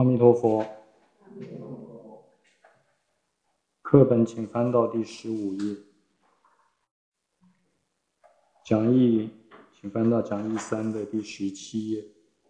阿弥陀佛。课本请翻到第15页，讲义请翻到讲义3的第17页。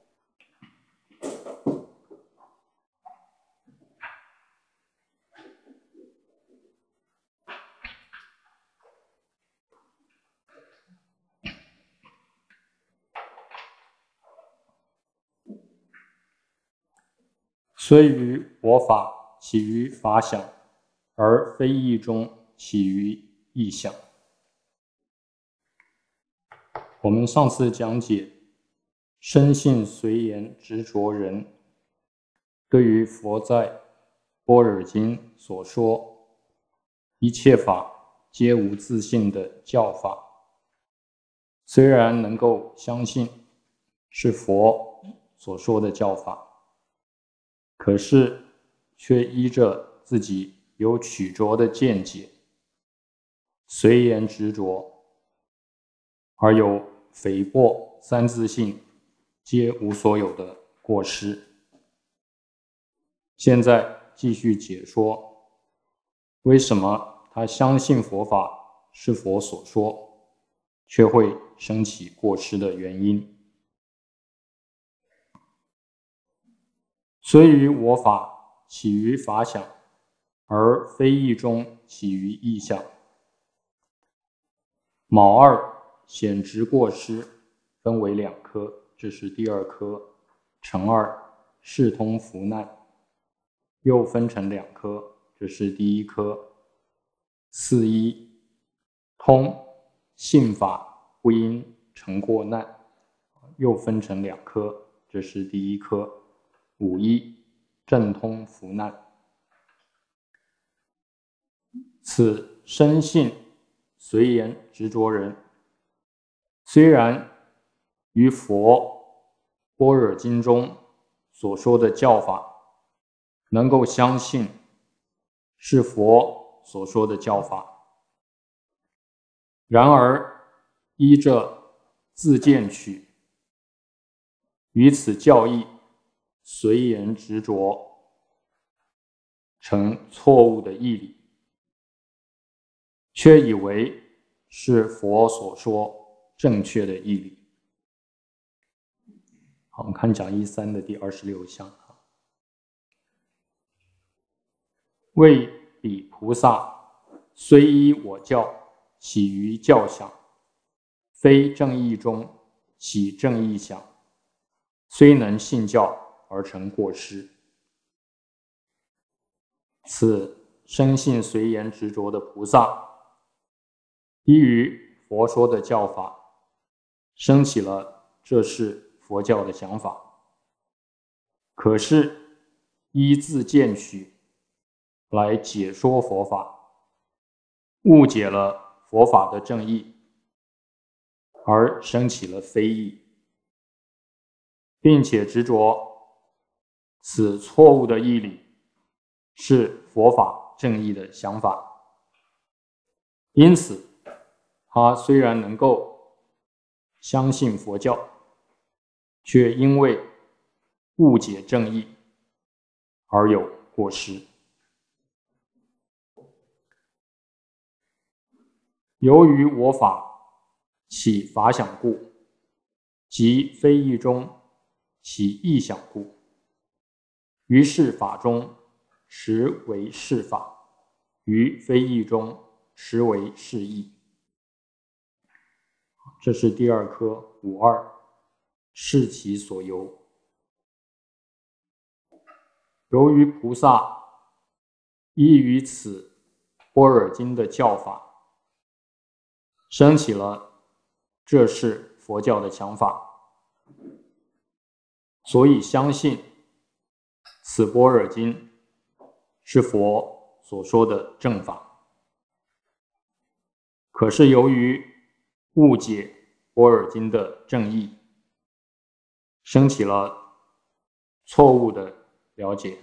虽于我法起于法想，而非义中起于义想。我们上次讲解深信随言执着人对于佛在般若经所说一切法皆无自性的教法，虽然能够相信是佛所说的教法，可是却依着自己有曲折的见解，随言执着，而有诽谤三自性皆无所有的过失。现在继续解说为什么他相信佛法是佛所说，却会生起过失的原因。虽于我法起于法想，而非义中起于义想。卯二显执过失分为2科，这是第2科。辰二视通伏难又分成2科，这是第1科。四一通信法不应成过难又分成2科，这是第1科。五一正通伏难。此深信随言执着人，虽然于佛般若经中所说的教法能够相信是佛所说的教法，然而依着自见取，于此教义随言执着，成错误的义理，却以为是佛所说正确的义理。好，我们看讲义3的第26项。谓彼菩萨虽依我教起于教想，非正义中起正义想，虽能信教而成过失。此深信随言执着的菩萨，依于佛说的教法，生起了这是佛教的想法，可是依自见取来解说佛法，误解了佛法的正义，而生起了非义，并且执着此错误的义理是佛法正义的想法。因此他虽然能够相信佛教，却因为误解正义而有过失。由于我法起法想故，即非义中起义想故，于是法中实为是法，于非义中实为是义。这是第2科五二视其所由。由于菩萨依于此般若经的教法，生起了这是佛教的想法，所以相信此般若经是佛所说的正法。可是由于误解般若经的正义，生起了错误的了解，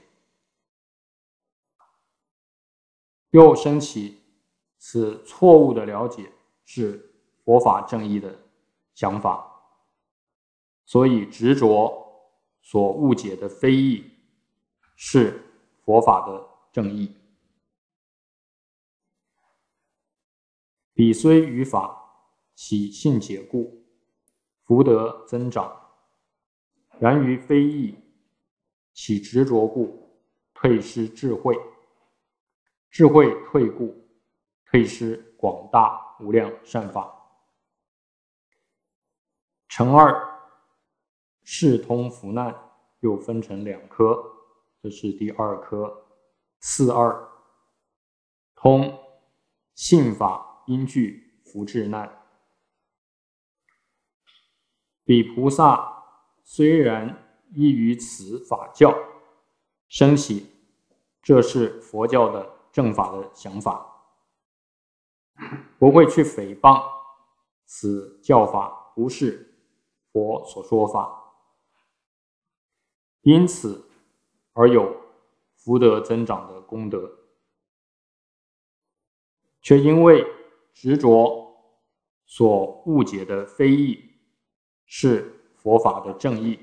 又生起此错误的了解是佛法正义的想法，所以执着所误解的非义是佛法的正义。彼虽于法，起信解故，福德增长。然于非义，起执着故，退失智慧。智慧退故，退失广大无量善法。成二，世通福难又分成2科，这是第2科。四二，通信法因具福至难。彼菩萨虽然依于此法教，生起这是佛教的正法的想法，不会去诽谤此教法不是佛所说法，因此而有福德增长的功德，却因为执着所误解的非义是佛法的正义，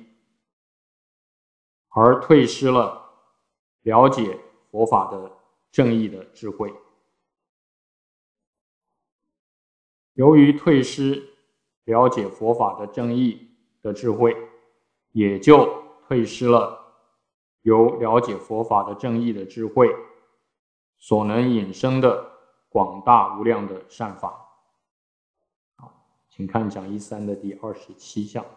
而退失了了解佛法的正义的智慧。由于退失了解佛法的正义的智慧，也就退失了由了解佛法的正义的智慧所能引生的广大无量的善法。请看讲义3的第27项。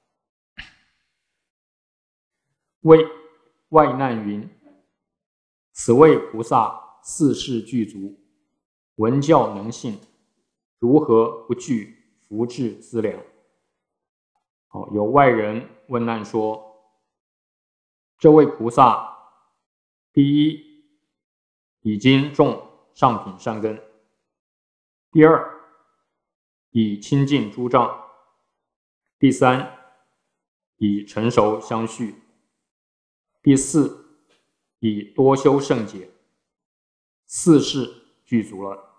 为外难云：此谓菩萨四事具足，闻教能信，如何不具福智资粮？有外人问难说，这位菩萨第一已经种上品善根，第二已清净诸障，第三已成熟相续，第四已多修圣解，四事具足了。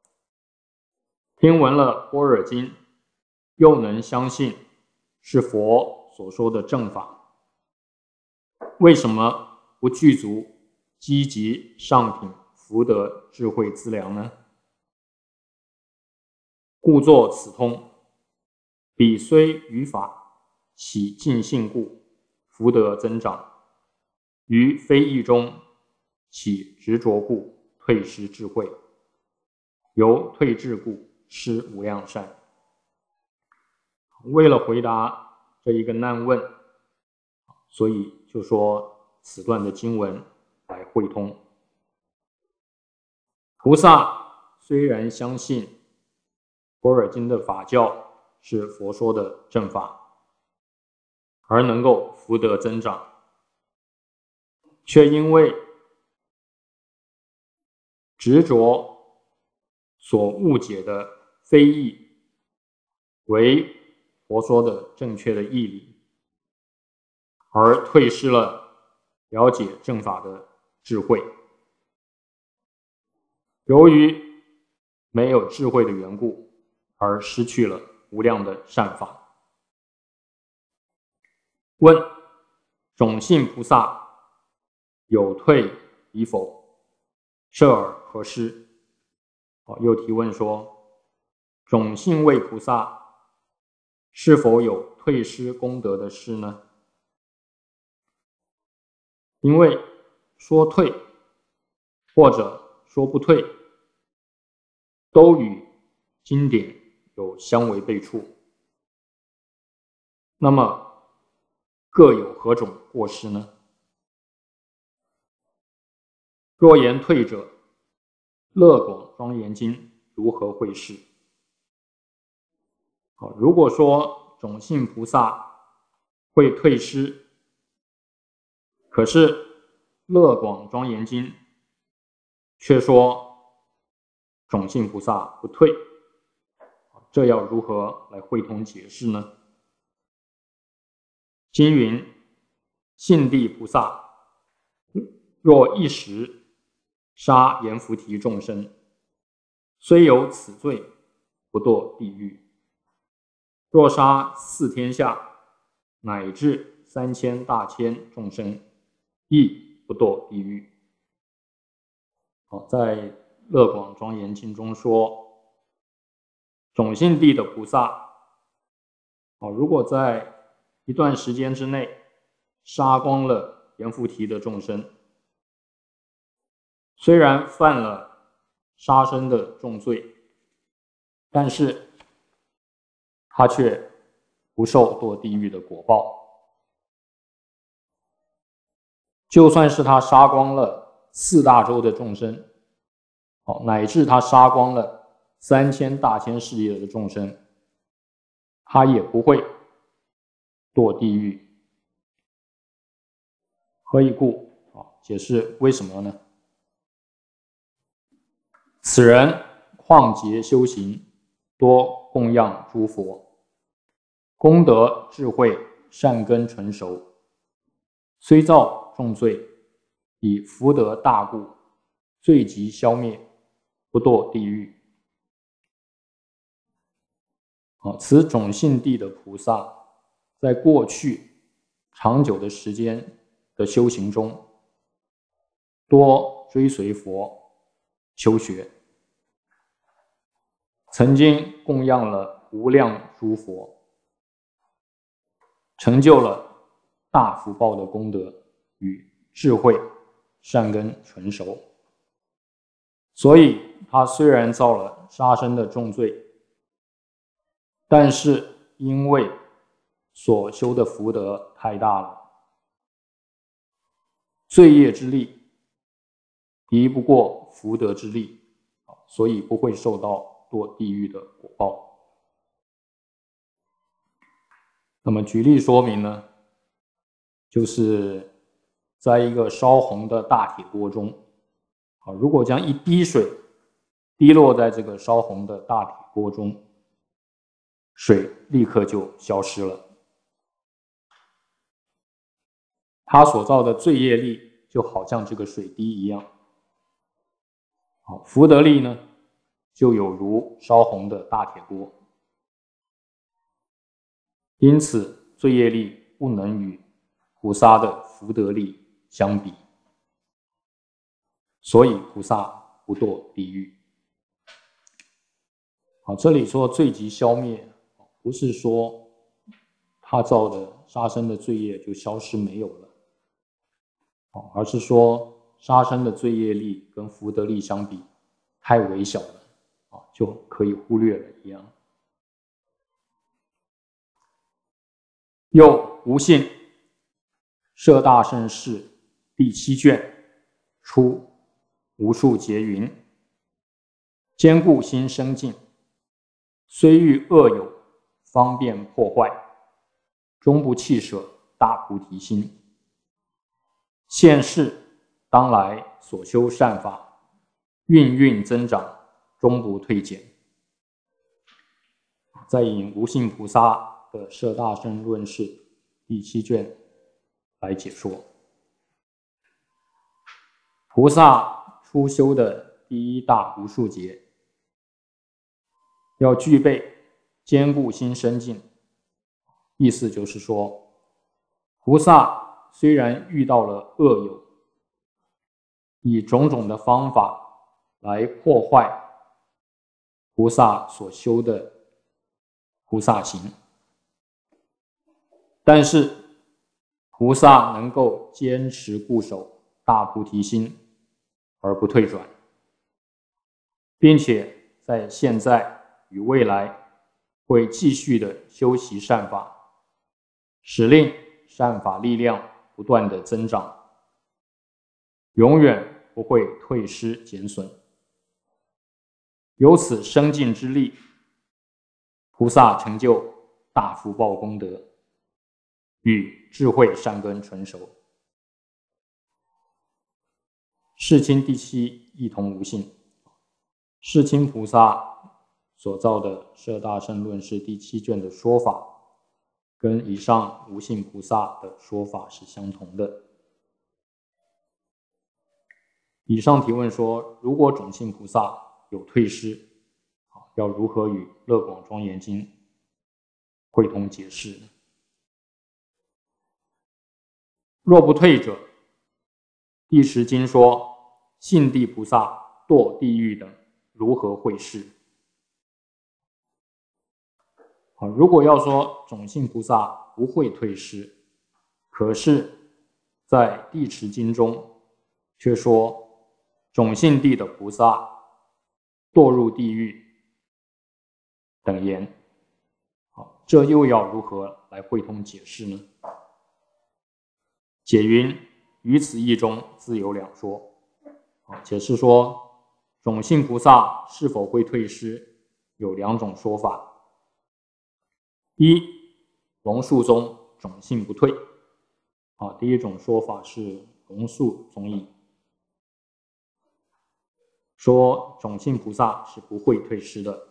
听闻了般若经，又能相信是佛所说的正法，为什么不具足积极上品福德智慧资粮呢？故作此通，彼虽于法，起尽信故，福德增长。于非义中，起执着故，退失智慧。由退智故，失无量善。为了回答这一个难问，所以就说此段的经文来汇通。菩萨虽然相信般若经的法教是佛说的正法，而能够福德增长，却因为执着所误解的非义为佛说的正确的义理，而退失了了解正法的智慧。由于没有智慧的缘故，而失去了无量的善法。问：种性菩萨有退与否？摄尔何失？又提问说，种性位菩萨是否有退失功德的事呢？因为说退或者说不退，都与经典有相违背处，那么各有何种过失呢？若言退者，乐广庄严经如何会是？如果说种性菩萨会退失，可是乐广庄严经却说种性菩萨不退，这要如何来汇通解释呢？经云：信地菩萨若一时杀阎浮提众生，虽有此罪，不堕地狱；若杀4天下乃至3000大千众生，亦不堕地狱。在《乐广庄严经》中说，种性地的菩萨，如果在一段时间之内杀光了阎浮提的众生，虽然犯了杀生的重罪，但是他却不受堕地狱的果报。就算是他杀光了4大洲的众生，乃至他杀光了3000大千世界的众生，他也不会堕地狱。何以故？解释为什么呢？此人旷劫修行，多供养诸佛，功德智慧善根纯熟，虽造重罪，以福德大故，罪即消灭，不堕地狱。此种性地的菩萨，在过去长久的时间的修行中，多追随佛求学，曾经供养了无量诸佛，成就了大福报的功德与智慧善根纯熟。所以他虽然造了杀生的重罪，但是因为所修的福德太大了，罪业之力敌不过福德之力，所以不会受到堕地狱的果报。那么举例说明呢，就是在一个烧红的大铁锅中，如果将一滴水滴落在这个烧红的大铁锅中，水立刻就消失了。它所造的罪业力就好像这个水滴一样，福德力呢，就有如烧红的大铁锅。因此，罪业力不能与菩萨的福德力相比，所以菩萨不堕地狱。这里说罪即消灭，不是说他造的杀生的罪业就消失没有了，而是说杀生的罪业力跟福德力相比太微小了，就可以忽略了一样。又无信摄大圣事第7卷出无数劫云：坚固心生净，虽遇恶友，方便破坏，终不弃舍大菩提心。现世当来所修善法，运运增长，终不退减。再引无信菩萨的《摄大乘论释》第7卷来解说，菩萨初修的第一大无数劫，要具备坚固心生净。意思就是说，菩萨虽然遇到了恶友，以种种的方法来破坏菩萨所修的菩萨行，但是菩萨能够坚持固守大菩提心而不退转，并且在现在与未来会继续的修习善法，使令善法力量不断的增长，永远不会退失减损。由此生净之力，菩萨成就大福报功德与智慧善根纯熟。世亲第7一同无性，世亲菩萨所造的《摄大乘论释》第7卷的说法，跟以上无性菩萨的说法是相同的。以上提问说，如果种性菩萨有退失，要如何与《乐广庄严经》会同解释呢？若不退者， 第十经说信地菩萨堕地狱等如何会是？如果要说种性菩萨不会退失，可是在地持经中却说种性地的菩萨堕入地狱等言，这又要如何来会通解释呢？解云：于此义中自有两说。解释说种性菩萨是否会退失有两种说法。一，龙树宗种性不退。第一种说法是龙树宗义，说种性菩萨是不会退失的。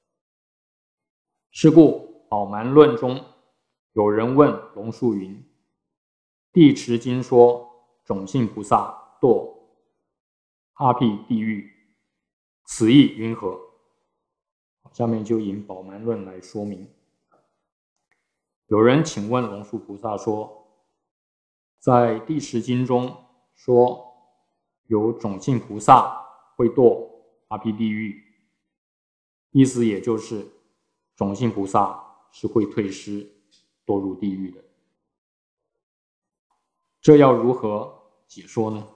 是故宝鬘论中有人问龙树云：地持经说种性菩萨堕阿毗地狱，此意云何？下面就引宝鬘论来说明。有人请问龙树菩萨说，在地持经中说有种性菩萨会堕阿毗地狱，意思也就是种性菩萨是会退失堕入地狱的，这要如何解说呢？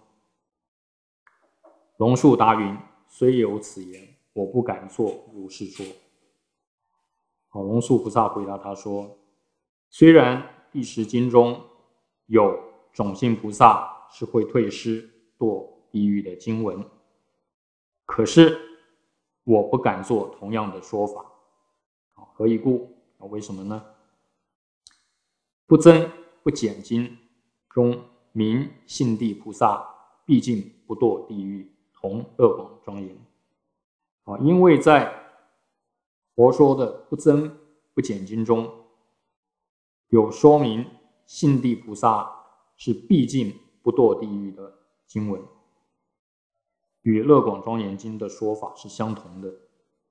龙树答云：虽有此言，我不敢作如是说。龙树菩萨回答他说，虽然地持经中有种性菩萨是会退失堕地狱的经文，可是我不敢做同样的说法。何以故？为什么呢？不增不减经中明信地菩萨毕竟不堕地狱，同乐广庄严。因为在佛说的不增不减经中有说明信地菩萨是毕竟不堕地狱的经文，与乐广庄严经的说法是相同的。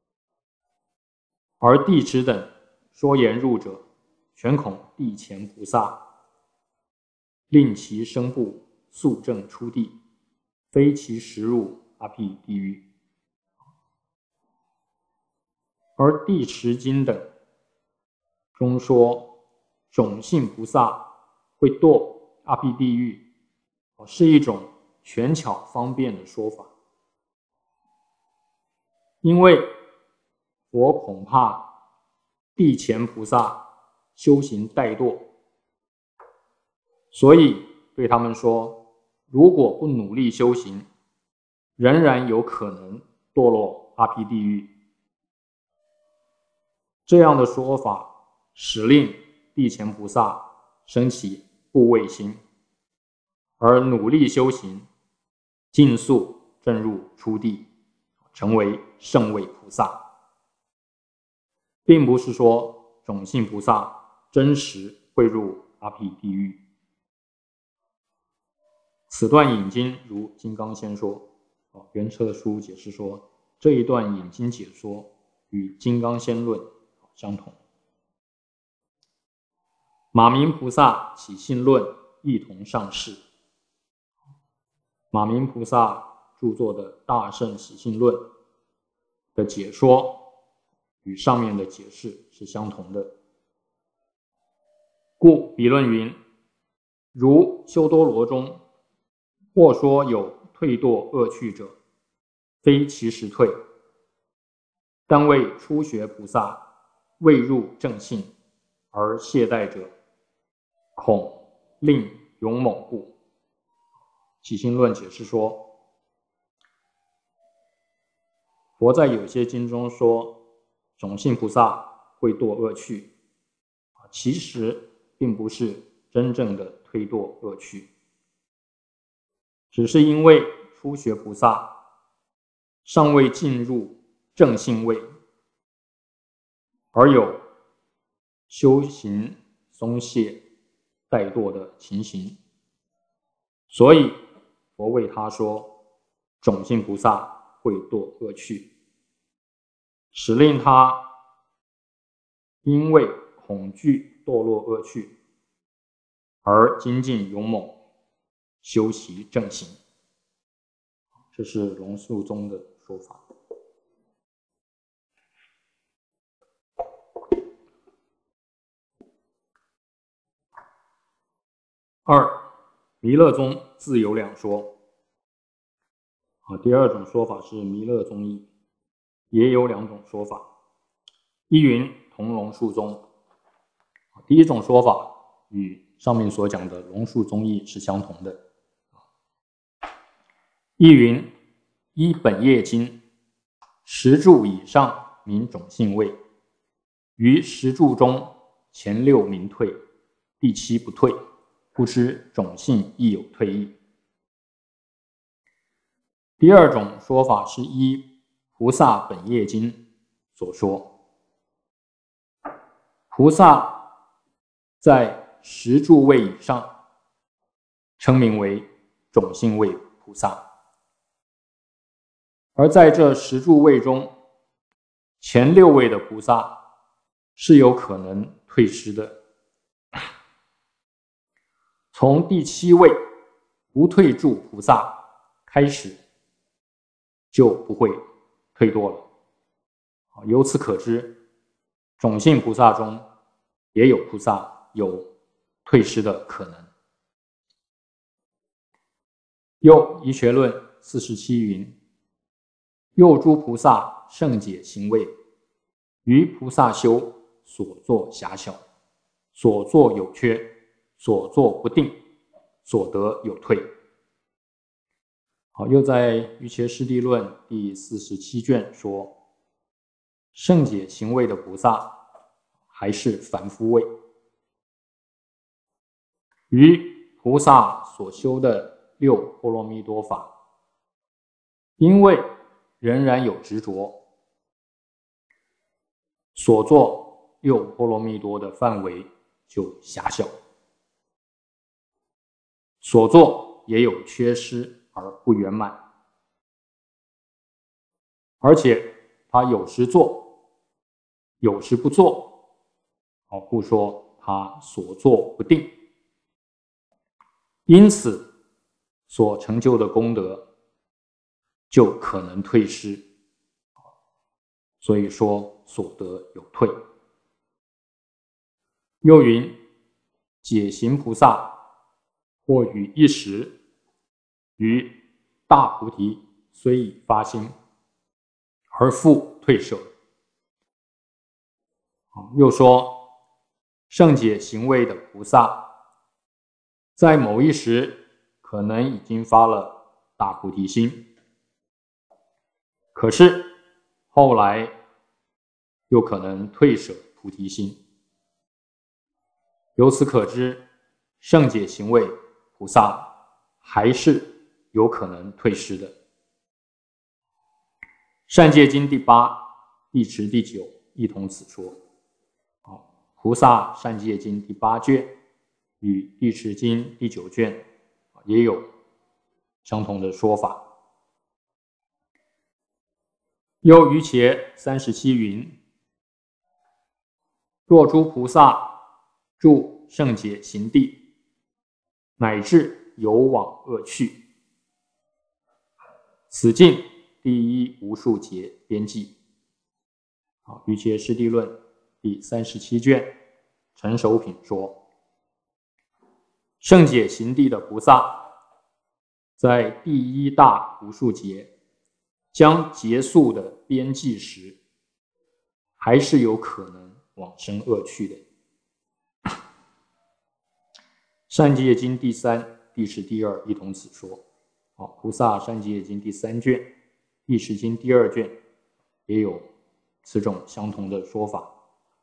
而地持等说言入者，全恐地前菩萨令其身部速证出地，非其实入阿毗地狱。而地持经等中说种性菩萨会堕阿毗地狱，是一种权巧方便的说法。因为我恐怕地前菩萨修行怠惰，所以对他们说，如果不努力修行，仍然有可能堕落阿毗地狱。这样的说法使令地前菩萨升起怖畏心，而努力修行，尽速证入初地，成为圣位菩萨。并不是说种性菩萨真实会入阿毗地狱。此段引经如金刚先说，圆彻书解释说，这一段引经解说与金刚先论相同。马明菩萨起信论一同上士。马明菩萨著作的《大乘起信论》的解说与上面的解释是相同的。故彼论云：如修多罗中或说有退堕恶趣者，非其实退，但为初学菩萨未入正性而懈怠者，恐令勇猛故。起信论解释说，佛在有些经中说种性菩萨会堕恶趣，其实并不是真正的退堕恶趣，只是因为初学菩萨尚未进入正性位，而有修行松懈怠惰的情形，所以佛为他说种性菩萨会堕恶趣，使令他因为恐惧堕落恶趣而精进勇猛修习正行。 这是龙树宗的说法。二，弥勒宗自有两说。第二种说法是弥勒宗义，也有两种说法。一云同龙树宗，第一种说法与上面所讲的龙树宗义是相同的。一云依本业经10柱以上名种性位，于10柱中前6名退，第7不退，不知种性亦有退意。第二种说法是依菩萨本业经所说，菩萨在10柱位以上称名为种性位菩萨，而在这10柱位中，前6位的菩萨是有可能退失的，从第7位不退柱菩萨开始就不会退堕了。由此可知，种性菩萨中也有菩萨有退失的可能。又医学论47云：又诸菩萨圣解行位，于菩萨修所作狭小，所作有缺，所作不定，所得有退。又在瑜伽师地论第47卷说，圣解行位的菩萨还是凡夫位，于菩萨所修的6波罗蜜多法，因为仍然有执着，所作6波罗蜜多的范围就狭小，所作也有缺失而不圆满，而且他有时做，有时不做，不说他所作不定，因此所成就的功德就可能退失，所以说所得有退。又云解行菩萨或于一时于大菩提虽已发心，而复退舍。又说圣解行位的菩萨在某一时可能已经发了大菩提心，可是后来又可能退舍菩提心。由此可知，圣解行位菩萨还是有可能退失的。善戒经第8、第10、第9一同此说。菩萨善戒经第8卷与第10经第9卷也有相同的说法。又瑜伽37云：若诸菩萨住圣解行地，乃至有往恶趣，此尽第一无数劫边际。瑜伽师地论第37卷陈守品说，圣解行地的菩萨在第一大无数劫将结束的边际时，还是有可能往生恶趣的。善戒经第3、第10、第2一同此说。菩萨善戒经第3卷、第10经第2卷也有此种相同的说法。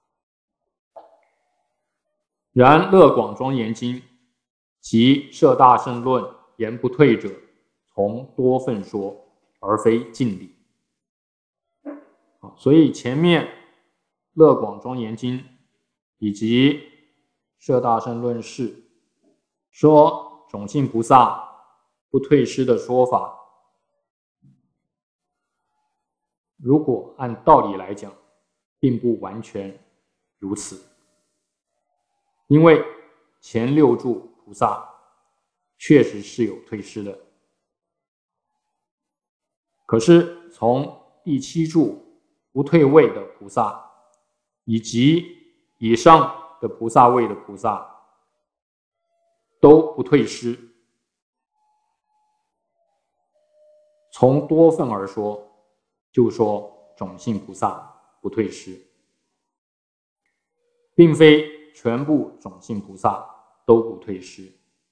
然乐广庄严经及摄大乘论言不退者，从多分说，而非尽理。所以前面乐广庄严经以及摄大乘论释说种性菩萨不退失的说法，如果按道理来讲，并不完全如此。因为前6柱菩萨确实是有退失的， 可是从第7柱不退位的菩萨，以及以上的菩萨位的菩萨都不退失。从多分而说，就说种性菩萨不退失，并非全部种性菩萨都不退失。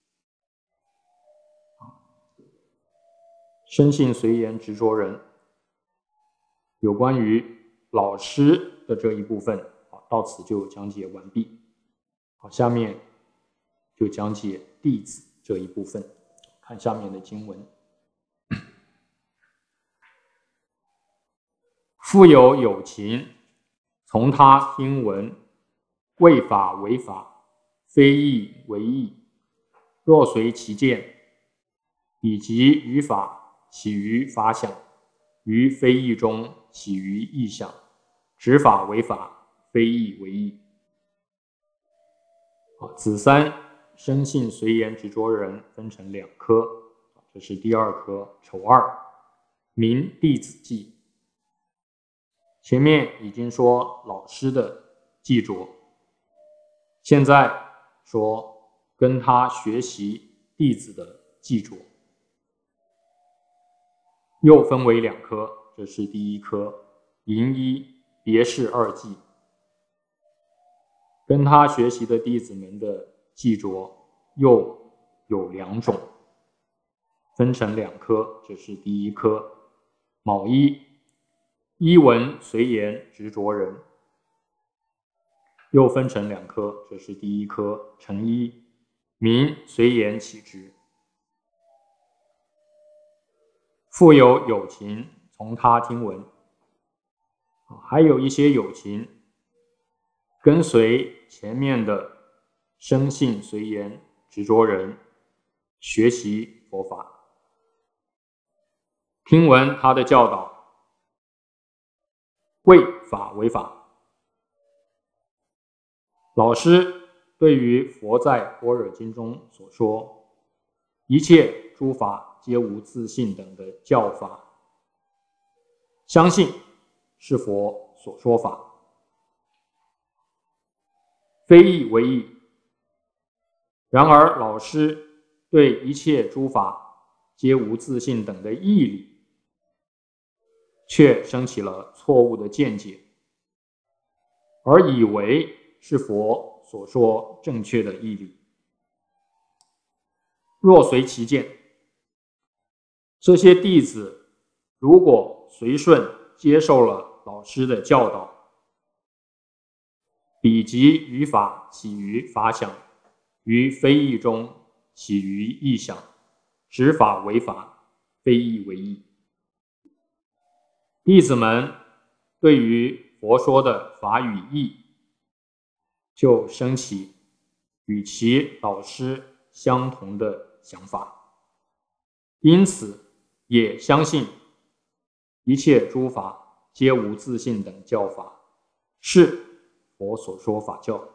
生性随缘执着人，有关于老师的这一部分，到此就讲解完毕。好，下面就讲解弟子这一部分。看下面的经文：复有有情，从他听闻，谓法为法，非义为义。若随其见，以及于法起于法想，于非义中起于义想，执法为法，非义为义。子三生性随缘执着人分成2科，这是第2科丑2，名弟子记。前面已经说老师的记着，现在说跟他学习弟子的记着，又分为2科，这是第1科淫一别事2记。跟他学习的弟子们的记着又有2种，分成2科，这是第1科卯一依文随缘执着人，又分成2科，这是第1科辰一名随缘起执。复有有情，从他听闻，还有一些有情跟随前面的生性随缘执着人学习佛法，听闻他的教导，谓法为法。老师对于佛在般若经中所说一切诸法皆无自性等的教法，相信是佛所说法，非义为义。然而老师对一切诸法皆无自性等的义理却升起了错误的见解，而以为是佛所说正确的义理。若随其见，这些弟子如果随顺接受了老师的教导，彼即于法起于法想，于非义中起于义想，执法为法，非义为义。弟子们对于佛说的法与义就升起与其老师相同的想法，因此也相信一切诸法皆无自性等教法是佛所说法教，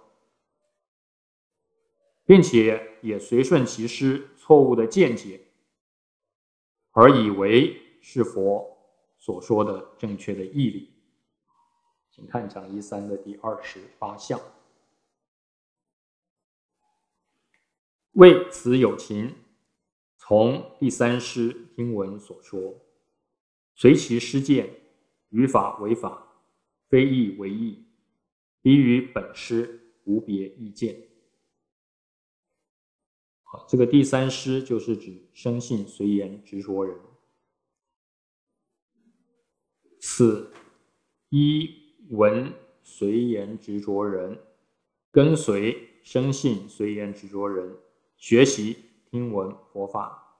并且也随顺其师错误的见解，而以为是佛所说的正确的义理。请看讲义3的第28项。为此有情，从第3师听闻所说，随其师见，于法为法，非义为义，彼与本师无别意见。这个第3师就是指生性随缘执着人。此依闻随缘执着人，跟随生性随缘执着人学习听闻佛法，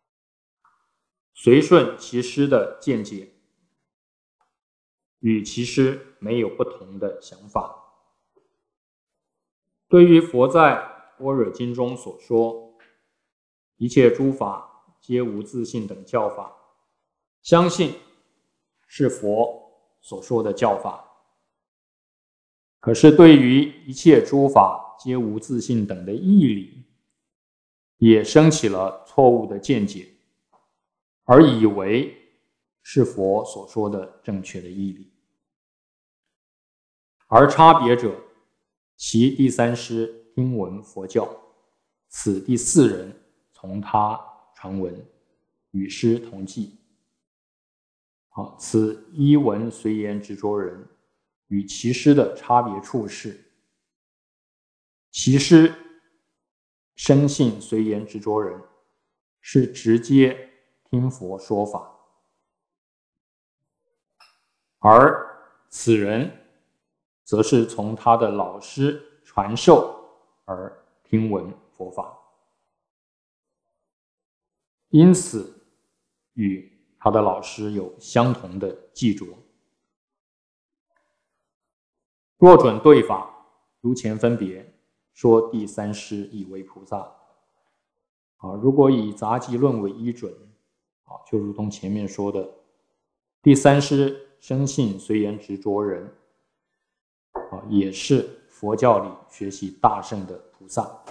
随顺其师的见解，与其师没有不同的想法。对于佛在般若经中所说一切诸法皆无自性等教法，相信是佛所说的教法，可是对于一切诸法皆无自性等的义理也升起了错误的见解，而以为是佛所说的正确的义理。而差别者，其第三师听闻佛教，此第四人从他传闻，与师同济。此依闻随言执着人与其师的差别处是，其师生信随言执着人是直接听佛说法，而此人则是从他的老师传授而听闻佛法，因此与他的老师有相同的记着。若准对法，如前分别说第三师亦为菩萨。如果以杂集论为依准，就如同前面说的，第三师生信随言执着人，也是佛教里学习大乘的菩萨。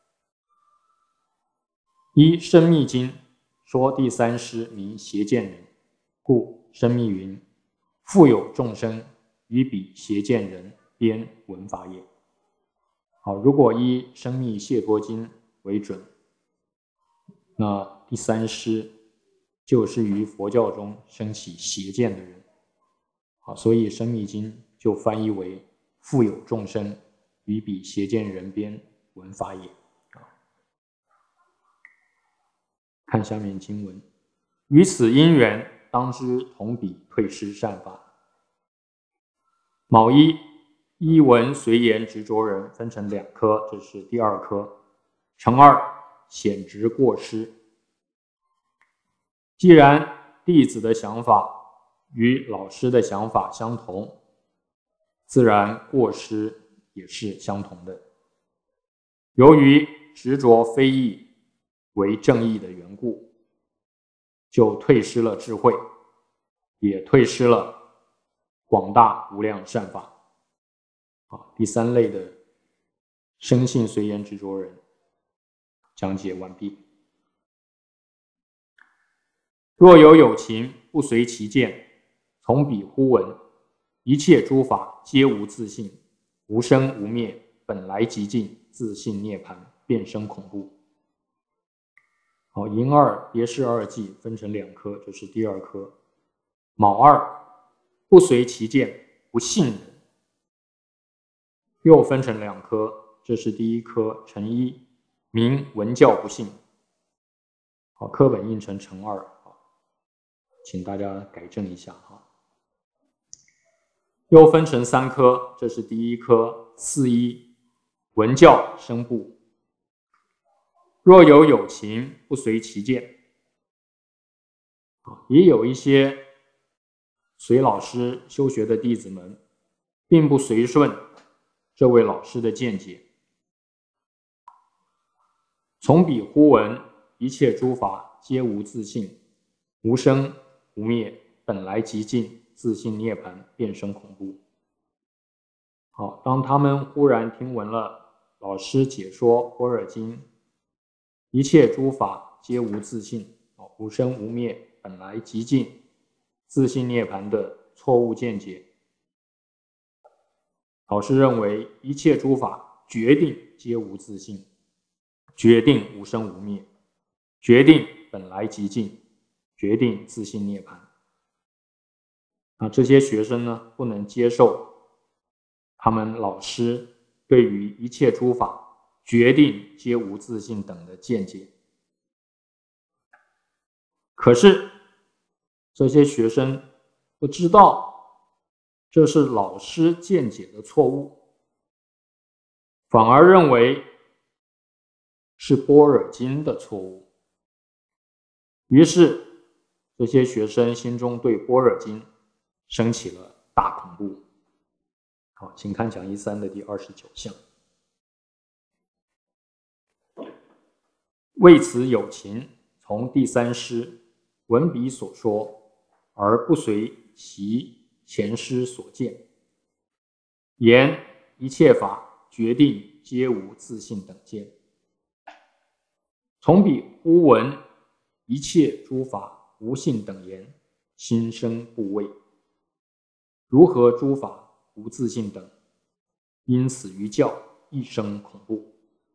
依深密经说第三师名邪见人，故深密云：复有众生于彼邪见人边闻法也。如果依深密解脱经为准，那第三师就是于佛教中升起邪见的人，所以深密经就翻译为复有众生于彼邪见人边闻法也。看下面经文：于此因缘，当知同彼退失善法。卯一，依闻随言执着人分成两科，这是第二科。乘二，显执过失。既然弟子的想法与老师的想法相同，自然过失也是相同的。由于执着非义为正义的缘故，就退失了智慧，也退失了广大无量善法。第三类的生信随言执着人讲解完毕。若有有情不随其见，从彼忽闻，一切诸法皆无自性，无生无灭，本来极尽，自性涅槃，变生恐怖。寅二别事二记分成两科，这是第二科。卯二不随其见，不信人，又分成两科，这是第一科。乘一，名闻教不信。课本印成乘二，请大家改正一下。又分成三科，这是第一科。四一，闻教生怖。若有有情不随其见，也有一些随老师修学的弟子们并不随顺这位老师的见解，从彼忽闻，一切诸法皆无自性，无生无灭，本来极尽，自性涅槃，变生恐怖。当他们忽然听闻了老师解说般若经，一切诸法皆无自性，无生无灭，本来极尽，自性涅槃的错误见解，老师认为一切诸法决定皆无自性，决定无生无灭，决定本来极尽，决定自性涅槃。这些学生呢，不能接受他们老师对于一切诸法决定皆无自性等的见解。可是这些学生不知道这是老师见解的错误，反而认为是般若经的错误。于是这些学生心中对般若经升起了大恐怖。请看讲义3的第29项。为此有情从第三师闻彼所说，而不随其前师所见，言一切法决定皆无自性等见。从彼忽闻一切诸法无性等言， 心生怖畏。如何诸法无自性等，因此于教亦生恐怖。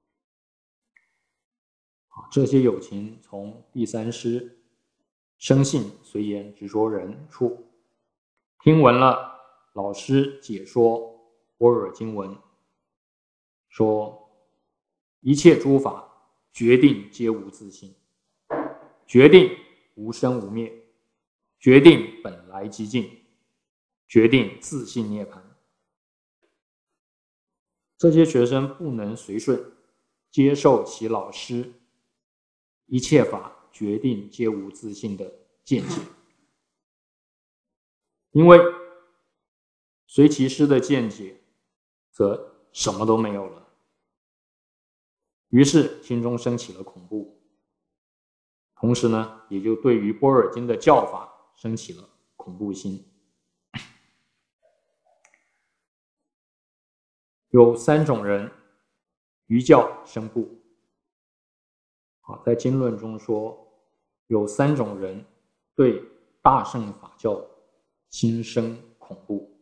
这些有情从第三师生信随言执着人处，听闻了老师解说般若经文，说一切诸法决定皆无自性，决定无生无灭，决定本来寂静，决定自性涅槃。这些学生不能随顺接受其老师一切法决定皆无自性的见解，因为随其师的见解则什么都没有了，于是心中升起了恐怖，同时呢，也就对于般若经的教法升起了恐怖心。有3种人于教生怖。在经论中说，有3种人对大乘法教心生恐怖。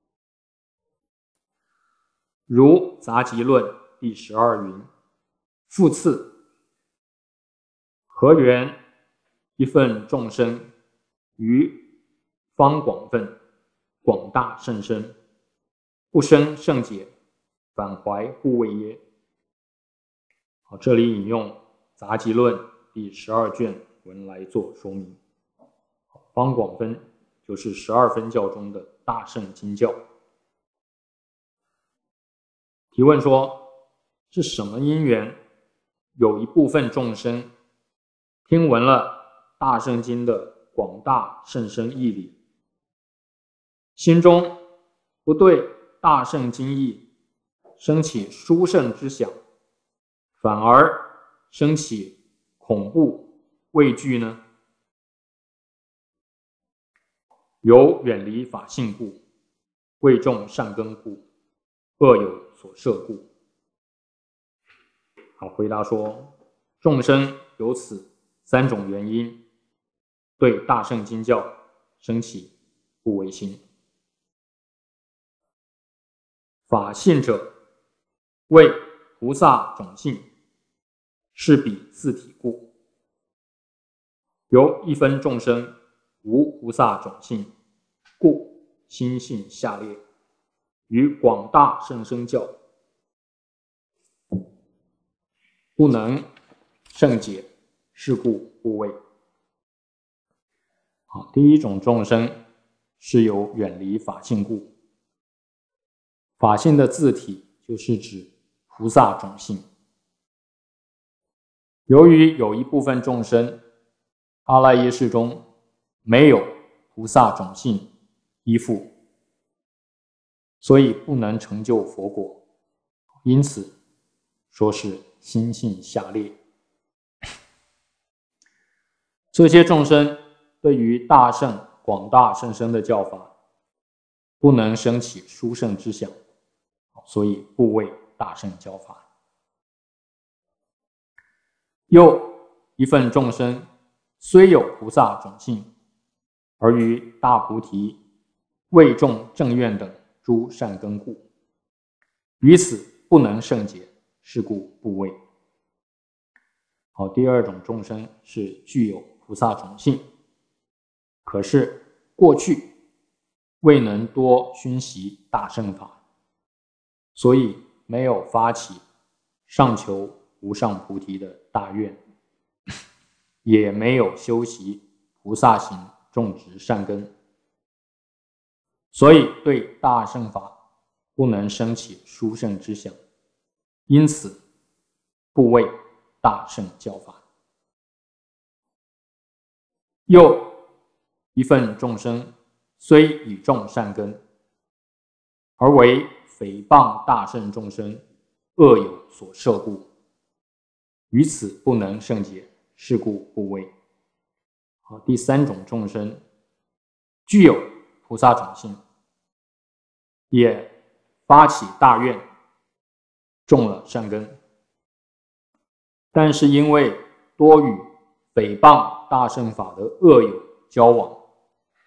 如杂集论第12云：复次，何缘一份众生于方广分广大甚深，不生圣解，反怀怖畏耶？这里引用杂集论第12卷文来做说明。方广分就是12分教中的大乘经教。提问说，是什么因缘有一部分众生听闻了大乘经的广大甚深义理，心中不对大乘经义升起殊胜之想，反而升起恐怖畏惧呢？有远离法性故，未种善根故，恶有所摄故。回答说，众生有此3种原因，对大乘经教升起怖畏心。法性者，为菩萨种性，是彼自体故。由一分众生无菩萨种性，故心性下劣，于广大甚深教不能胜解，是故怖畏。第1种众生是由远离法性故。法性的自体就是指菩萨种性。由于有一部分众生阿赖耶识中没有菩萨种性依附，所以不能成就佛果，因此说是心性下劣。这些众生对于大乘广大甚深的教法不能升起殊胜之想，所以怖畏大乘教法。又一份众生虽有菩萨种性，而于大菩提、未种正愿等诸善根故，于此不能胜解，是故怖畏。第2种众生是具有菩萨种性，可是过去未能多熏习大乘法，所以没有发起上求无上菩提的大愿，也没有修习菩萨行种植善根，所以对大乘法不能升起殊胜之想，因此怖畏大乘教法。又一份众生虽已种善根，而为诽谤大乘众生，恶有所摄故，于此不能胜解，是故怖畏。第3种众生具有菩萨种性，也发起大愿，种了善根，但是因为多与诽谤大乘法的恶友交往，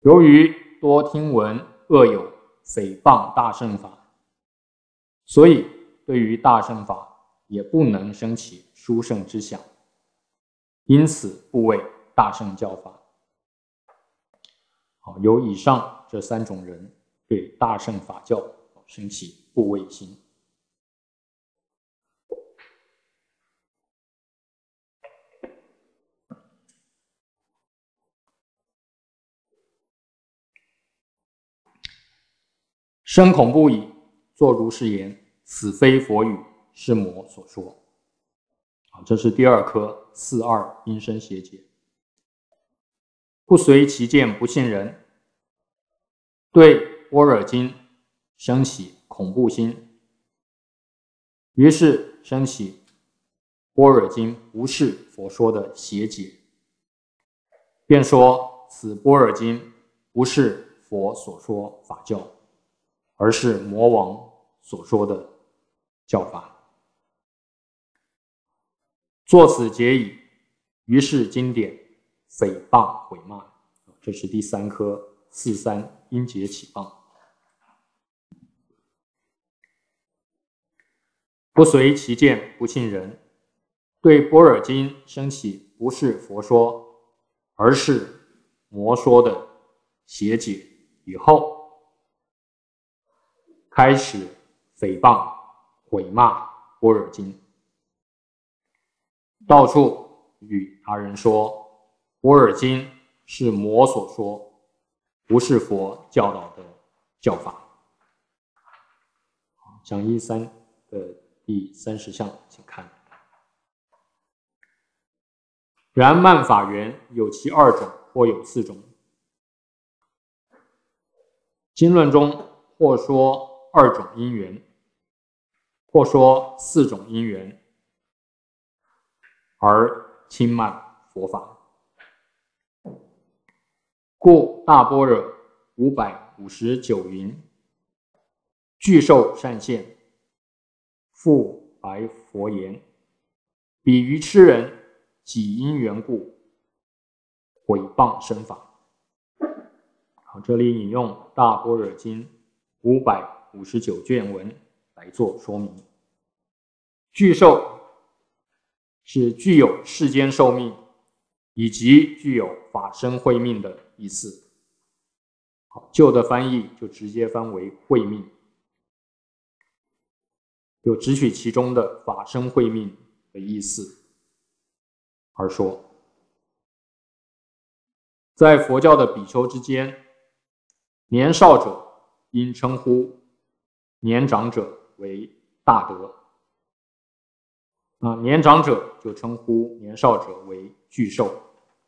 由于多听闻恶友诽谤大乘法，所以对于大乘法也不能生起殊胜之想，因此不为大乘教法。有以上这3种人对大乘法教生起不畏心。生恐怖矣，作如是言：此非佛语，是魔所说。这是第2科42因声邪解。不随其见不信人，对般若经生起恐怖心，于是生起般若经不是佛说的邪解，便说此般若经不是佛所说法教，而是魔王所说的教法。作此解矣，于是经典诽谤毁骂。这是第3科43因解起谤。不随其见不信人，对般若经生起不是佛说，而是魔说的邪解以后，开始诽谤毁骂般若经，到处与他人说般若经是魔所说，不是佛教导的教法。讲义3的第30项，请看。然慢法缘有其2种，或有4种。经论中或说2种因缘，或说4种因缘，而轻慢佛法。故大般若559云：具受善现，复白佛言：彼愚痴人己因缘故，毁谤身法。这里引用大般若经559卷文来做说明。具受是具有世间寿命以及具有法身慧命的意思。旧的翻译就直接翻为慧命，有只取其中的法身慧命的意思而说。在佛教的比丘之间，年少者应称呼年长者为大德，年长者就称呼年少者为具受。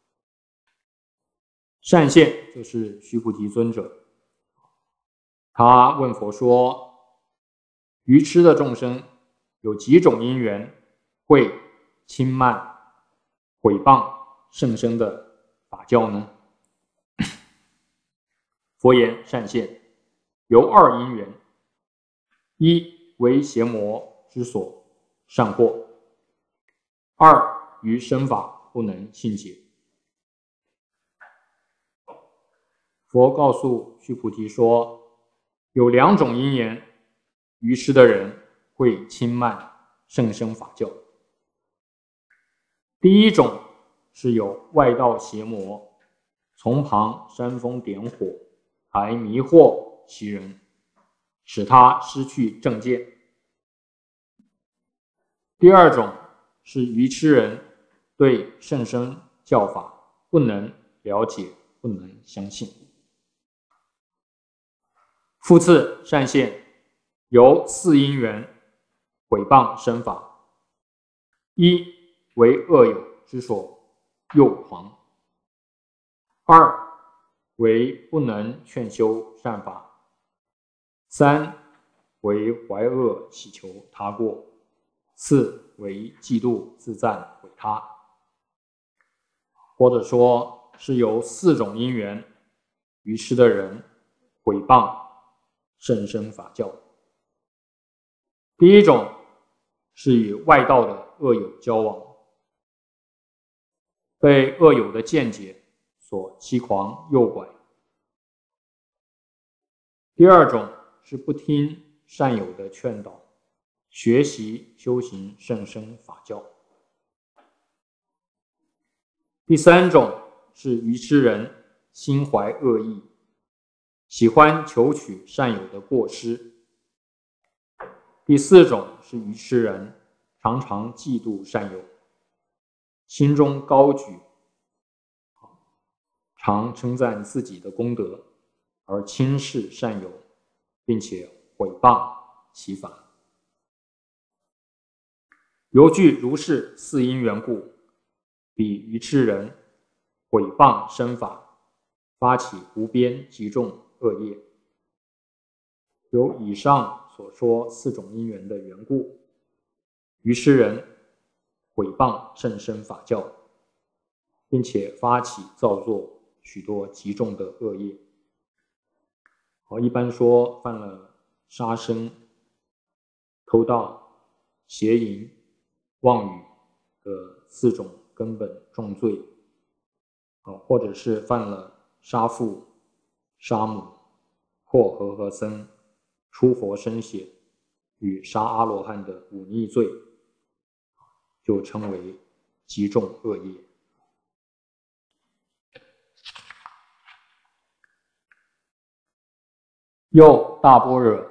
善现就是须菩提尊者，他问佛说：愚痴的众生有几种因缘会轻慢毁谤圣僧的法教呢？佛言：善现，有2因缘：一为邪魔之所善惑；2于身法不能信解。佛告诉须菩提说，有2种因缘，愚痴的人会轻慢圣僧法教。第一种是有外道邪魔从旁煽风点火，还迷惑其人，使他失去正见。第2种是愚痴人对圣僧教法不能了解，不能相信。复次，善现由4因缘毁谤身法：一为恶友之所诱狂；2为不能劝修善法；3为怀恶喜求他过；4为嫉妒自赞毁他。或者说是由4种因缘，愚痴的人毁谤圣僧法教。第一种是与外道的恶友交往，被恶友的见解所欺诳诱拐， 第二种是不听善友的劝导，学习修行甚深法教。第三种是愚痴人心怀恶意，喜欢求取善友的过失。第四种是愚痴人常常嫉妒善友，心中高举，常称赞自己的功德，而轻视善友，并且毁谤其法。由具如是四因缘故，彼愚痴人毁谤身法，发起无边极重恶业。由以上所说四种因缘的缘故，愚痴人毁谤甚深法教，并且发起造作许多极重的恶业。一般说犯了杀生、偷盗、邪淫、妄语的四种根本重罪，或者是犯了杀父、杀母、破和合僧、出佛身血与杀阿罗汉的忤逆罪，就称为极重恶业。又大般若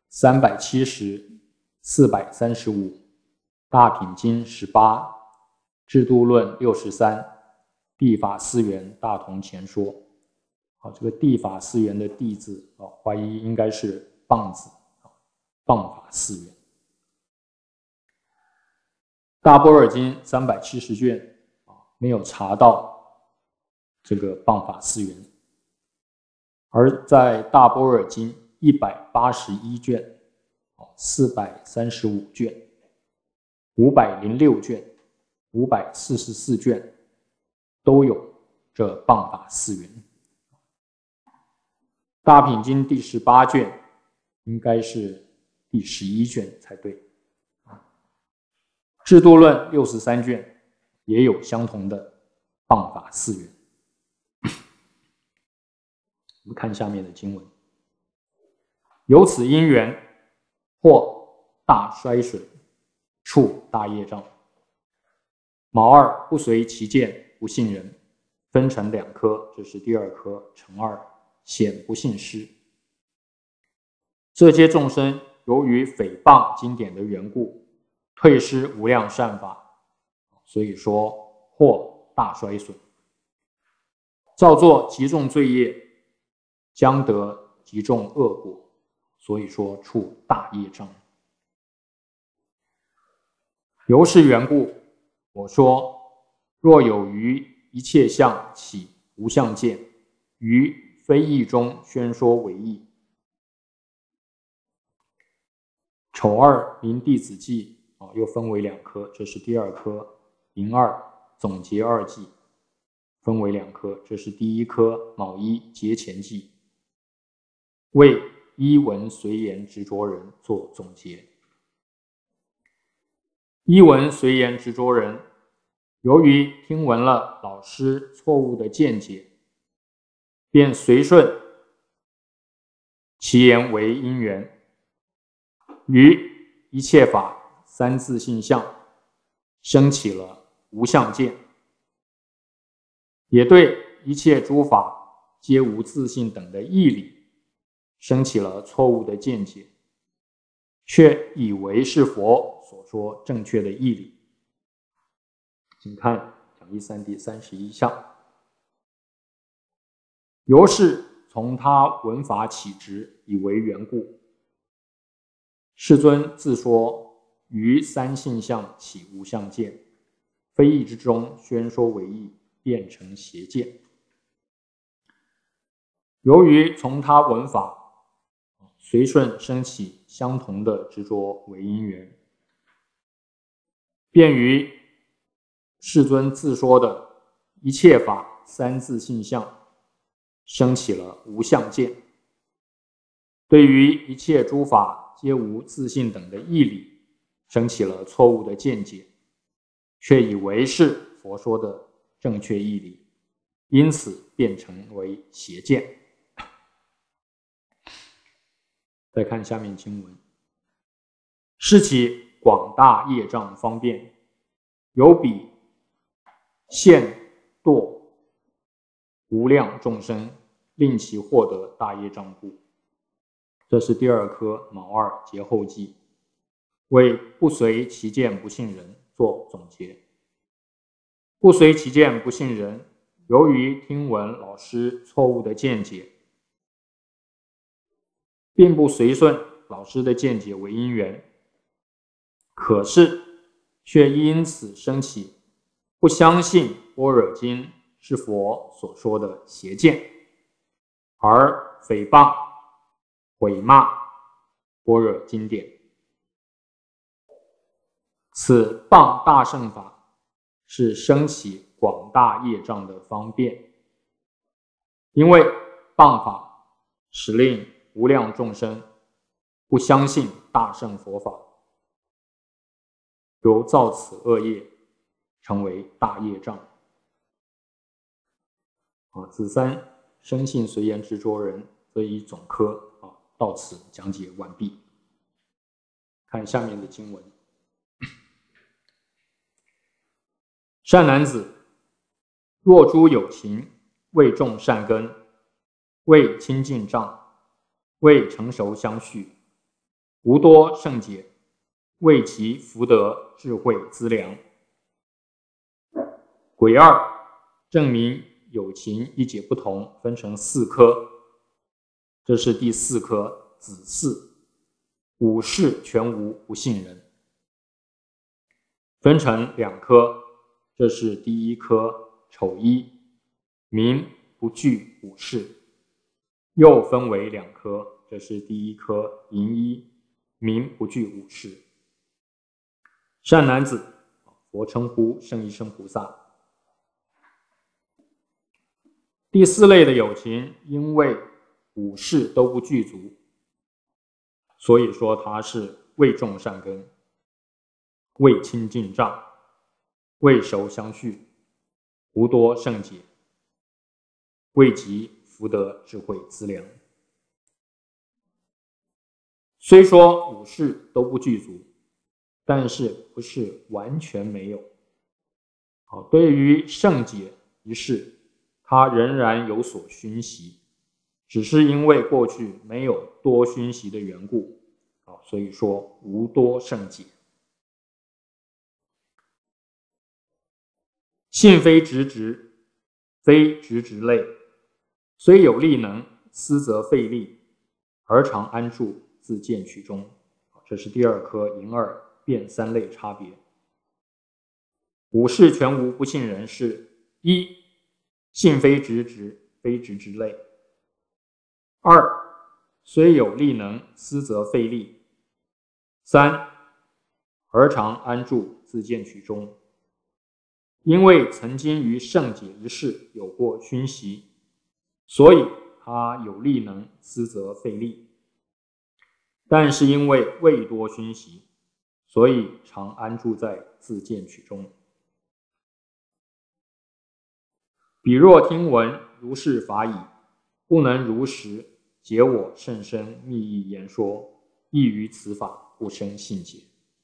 370、435、大品经18、智度论63、地法四缘大同前说。这个地法四缘的地字，怀疑应该是谤字，谤法四缘。大般若经370卷没有查到这个谤法四缘，而在大般若经181卷、435卷、506卷、544卷都有这谤法四缘。大品经第18卷应该是第11卷才对。智度论63卷也有相同的谤法四缘。我们看下面的经文：由此因缘，或大衰损，触大业障。卯二不随其见，不信人，分成2科，这是第2科，乘2，显不信师。这些众生由于诽谤经典的缘故，退失无量善法，所以说或大衰损，造作极重罪业，将得极重恶果，所以说触大业障。由是缘故，我说若有于一切相起无相见，于非义中宣说为义。丑二名弟子记又分为2科，这是第2科，寅二总结2记分为2科，这是第1科，卯一节前记，为依文随言执着人做总结。依文随言执着人，由于听闻了老师错误的见解，便随顺其言为因缘，于一切法三自性相生起了无相见，也对一切诸法皆无自性等的义理生起了错误的见解，却以为是佛所说正确的义理。请看讲义3第31项。由是从他闻法起执，以为缘故，世尊自说于三性相起无相见，非义之中宣说为义，变成邪见。由于从他闻法随顺生起相同的执着为因缘，便于世尊自说的一切法三自性相生起了无相见，对于一切诸法皆无自性等的义理生起了错误的见解，却以为是佛说的正确义理，因此变成为邪见。 再看下面经文：是其广大业障方便，有彼现堕无量众生，令其获得大业障故。这是第二科卯二节后记，为不随其见不信人做总结。不随其见不信人，由于听闻老师错误的见解，并不随顺老师的见解为因缘，可是却因此生起不相信般若经是佛所说的邪见，而诽谤毁骂般若经典。此谤大乘法是生起广大业障的方便，因为谤法使令无量众生不相信大乘佛法，由造此恶业，成为大业障。子三生信随缘执着人这一总科到此讲解完毕。看下面的经文：善男子，若诸有情未种善根，未清净障，未成熟相续，无多胜解，为其福德智慧资粮。癸二证明有情一解不同，分成4科，这是第4科子嗣，五世全无不信人。分成2科，这是第1科丑一，民不惧五世，又分为2科，这是第1科寅一，民不惧五世。善男子，佛称呼圣一生菩萨。第4类的有情，因为五世都不具足，所以说他是未种善根，未清净障，未熟相续，无多胜解，未及福德智慧资粮。虽说五世都不具足，但是不是完全没有。对于胜解一事，他仍然有所熏习，只是因为过去没有多熏习的缘故，所以说无多胜解。信非直直，非直直类，虽有力能，思则费力，而常安住，自见取中。这是第2科寅二变3类差别。五世全无不信人是：一、信非直直，非直直类；二、虽有力能，思则费力；三、而常安住，自见取中。因为曾经于胜解一事有过熏习，所以他有力能，思则费力。但是因为未多熏习，所以常安住在自见取中。彼若听闻如是法已，不能如实解我甚深密意言说，亦于此法不生信解。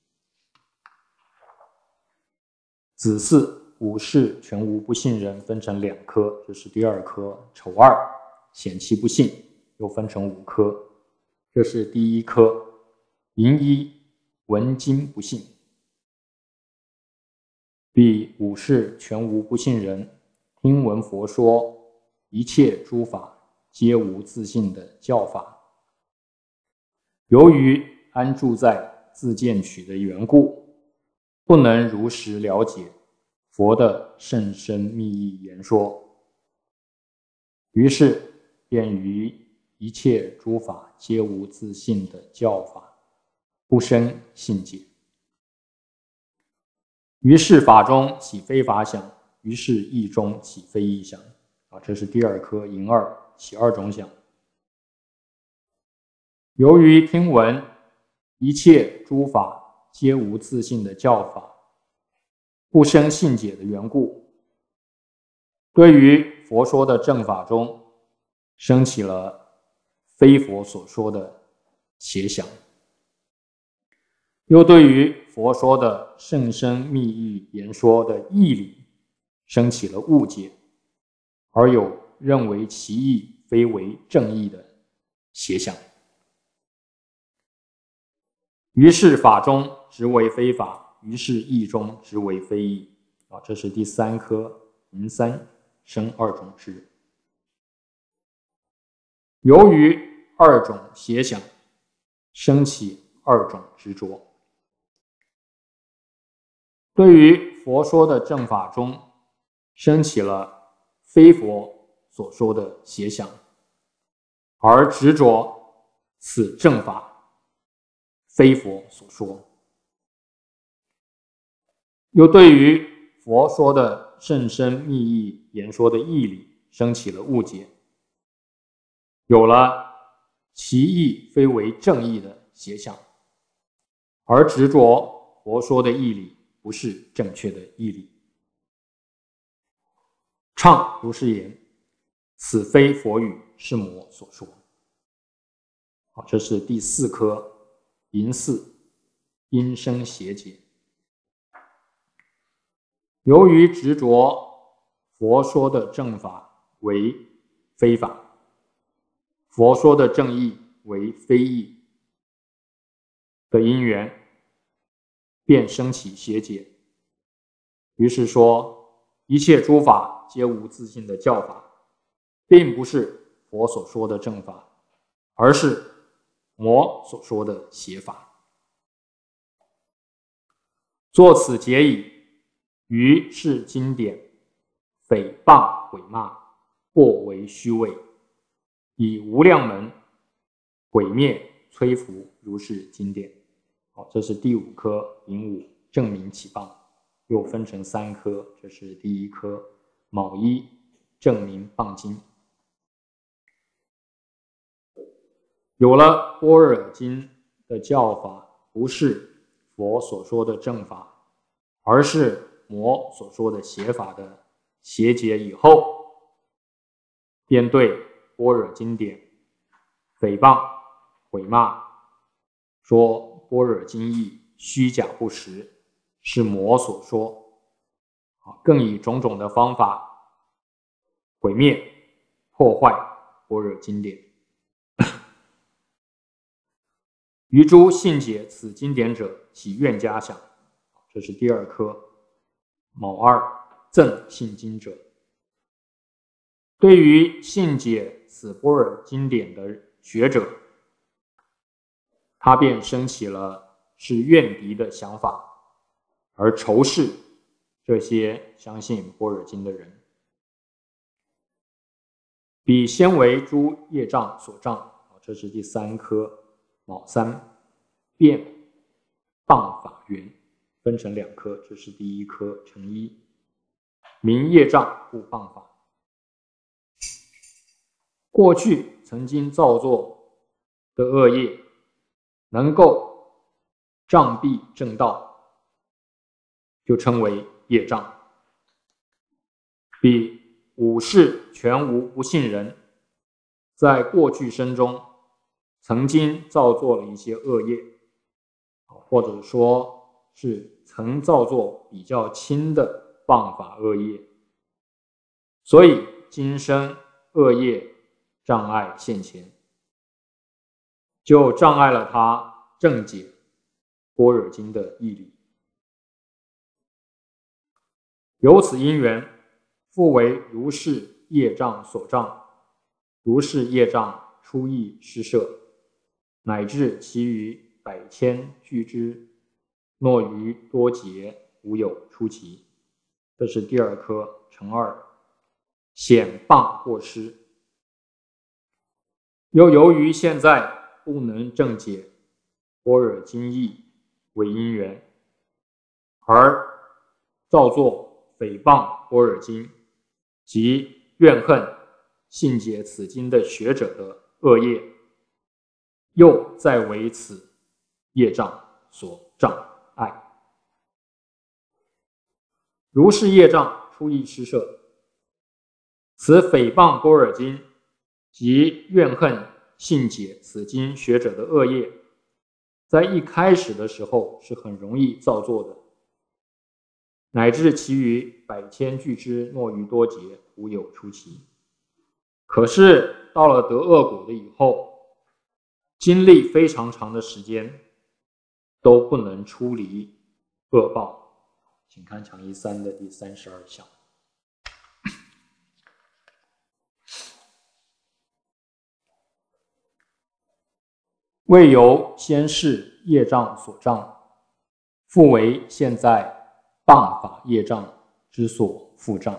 子嗣五世全无不信人分成2科，这是第2科丑二显其不信，又分成5科，这是第1科寅一闻经不信。彼五世全无不信人，听闻佛说一切诸法皆无自性的教法，由于安住在自见取的缘故，不能如实了解佛的甚深密意言说，于是便于一切诸法皆无自性的教法不生信解。于是法中起非法想，于是义中起非义想。这是第2科寅二起2种想。由于听闻一切诸法皆无自性的教法不生信解的缘故，对于佛说的正法中升起了非佛所说的邪想，又对于佛说的甚深密意言说的义理生起了误解，而有认为其意非为正义的邪想。于是法中执为非法，于是义中执为非义。这是第三科淫三生二种执。由于二种邪想，生起二种执着。对于佛说的正法中，生起了非佛所说的邪想，而执着此正法非佛所说。又对于佛说的甚深密意言说的义理生起了误解，有了其义非为正义的邪想，而执着佛说的义理不是正确的义理。唱如是言，此非佛语，是魔所说。这是第四科淫四因生邪解。由于执着佛说的正法为非法，佛说的正义为非义的因缘，便生起邪解。于是说，一切诸法皆无自性的教法，并不是佛所说的正法，而是魔所说的邪法。作此解矣，于是经典诽谤毁骂，或为虚伪，以无量门毁灭摧伏如是经典。这是第五科寅午正明起谤，又分成三科。这是第一科卯一正明谤经。有了般若经的教法不是佛所说的正法，而是魔所说的邪法的邪解以后，便对般若经典诽谤毁骂，说般若经义虚假不实，是魔所说，更以种种的方法毁灭破坏般若经典。于诸信解此经典者，起愿加想。这是第二科卯二赠信经者。对于信解此般若经典的学者，他便生起了是怨敌的想法，而仇视这些相信般若经的人。彼先为诸业障所障。这是第三科卯三辩谤法缘，分成两科。这是第一科乘一名业障故谤法。过去曾经造作的恶业能够障蔽正道，就称为业障。彼五世全无不信人，在过去生中曾经造作了一些恶业，或者说是曾造作比较轻的谤法恶业，所以今生恶业障碍现前，就障碍了他正解般若经的义理。由此因缘，复为如是业障所障，如是业障出益施设，乃至其余百千俱之，若于多劫无有出其。这是第二科乘二显谤过失。又由于现在不能正解般若经义为因缘，而造作诽谤般若经及怨恨信解此经的学者的恶业，又再为此业障所障碍。如是业障出益施设，此诽谤般若经及怨恨信解此经学者的恶业，在一开始的时候是很容易造作的，乃至其余百千俱之，诺于多劫，无有出奇。可是到了得恶果的以后，经历非常长的时间，都不能出离恶报。请看讲义3的第32项。未由先世业障所障，复为现在谤法业障之所复障。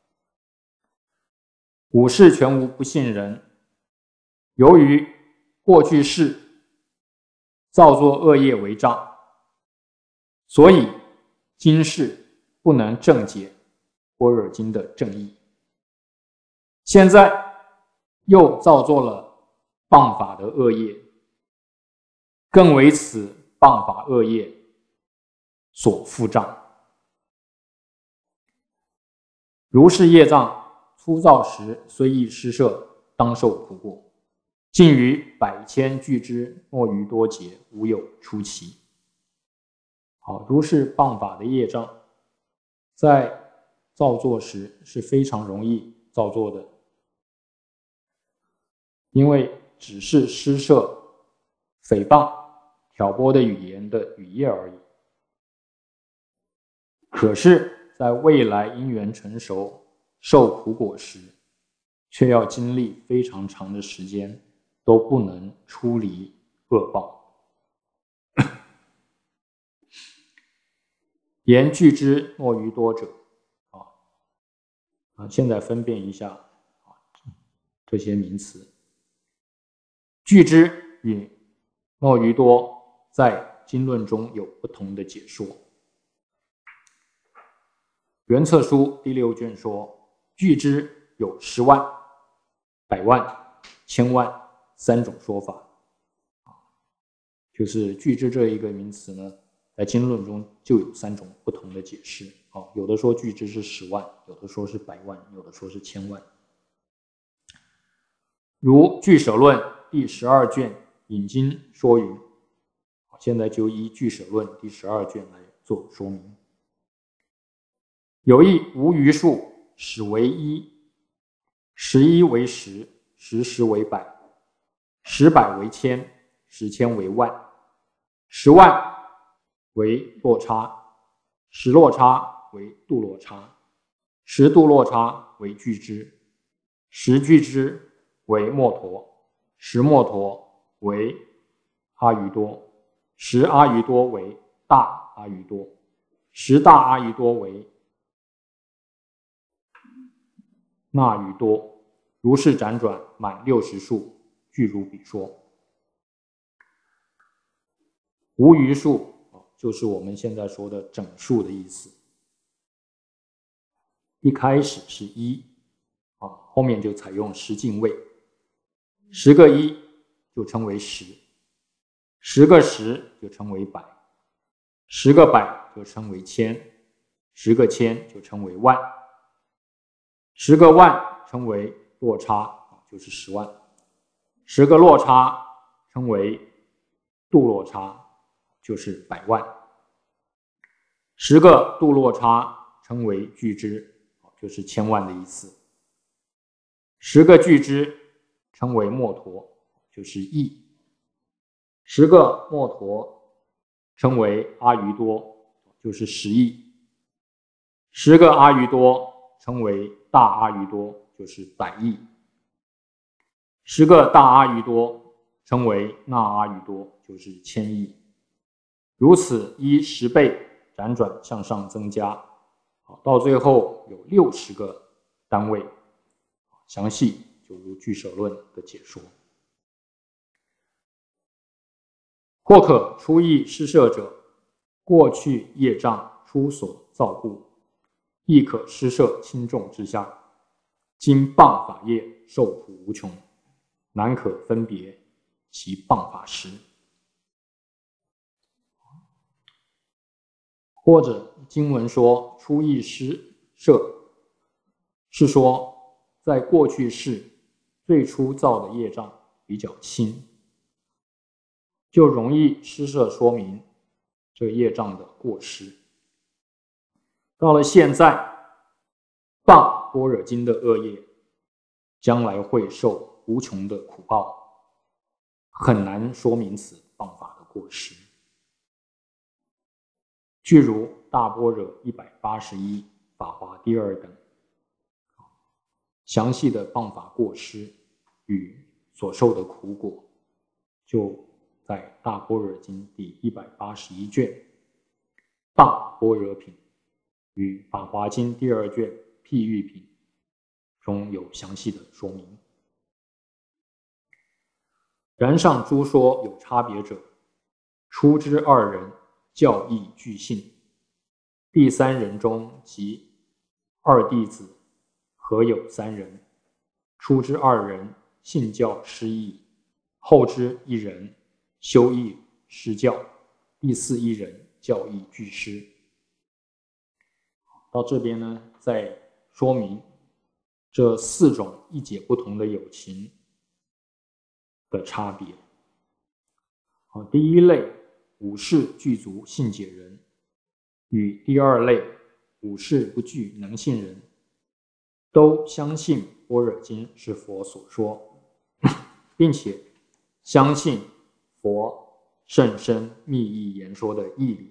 五世全无不信人，由于过去世造作恶业为障，所以今世不能正解般若经的正义。现在又造作了谤法的恶业，更为此谤法恶业所复障。如是业障初造时，虽亦施设，当受苦果，尽于百千俱之，诺于多劫，无有出奇。好，如是谤法的业障，在造作时是非常容易造作的，因为只是施设诽谤、挑拨的语言的语业而已。可是，在未来因缘成熟、受苦果时，却要经历非常长的时间，都不能出离恶报。言俱之，诺于多者。现在分辨一下这些名词。俱之与诺于多在经论中有不同的解说。原册书第6卷说，俱之有10万、100万、1000万3种说法。就是俱之这一个名词呢，在经论中就有3种不同的解释。有的说俱之是10万，有的说是100万，有的说是1000万。如俱舍论第12卷引经说云，现在就依俱舍论第12卷来做说明。有一无余数，始为一，11为10，10为100，10百为1000，10千为万，10万为落差，10落差为度落差，10度落差为俱之，10俱之为摩陀，10摩陀为阿余多，10阿余多为大阿余多，10大阿余多为那余多。如是辗转满60数，俱如彼说。无余数就是我们现在说的整数的意思。一开始是1，后面就采用10进位，10个1就称为10，10个10就称为100，10个100就称为1000，10个1000就称为万，10个万称为落差，就是10万，10个落差称为度落差，就是100万，10个度落差称为俱之，就是1000万的意思，10个俱之称为摩陀，就是亿，10个摩陀称为阿余多，就是10亿，10个阿余多称为大阿余多，就是100亿，10个大阿余多称为那阿余多，就是1000亿。如此依10倍辗转向上增加，到最后有60个单位，详细就如俱舍论的解说。或可出意施设者，过去业障初所造故，亦可施设轻重之下，经谤法业受苦无穷，难可分别其谤法时。或者经文说出意施设，是说在过去世最初造的业障比较轻，就容易施设说明这个业障的过失。到了现在，谤般若经的恶业，将来会受无穷的苦报，很难说明此谤法的过失。据如大般若181法华第2等，详细的谤法过失与所受的苦果，就在大般若经第181卷谤般若品与法华经第2卷譬喻品中有详细的说明。然上诸说有差别者，出之2人，教义俱信。第3人中即2弟子合有3人，出之2人信教失义，后之1人修义失教，第4一人教义俱失。到这边呢，再说明这4种意解不同的有情的差别。第一类五事具足信解人，与第2类五事不具能信人，都相信般若经是佛所说，并且相信佛甚深密意言说的义理，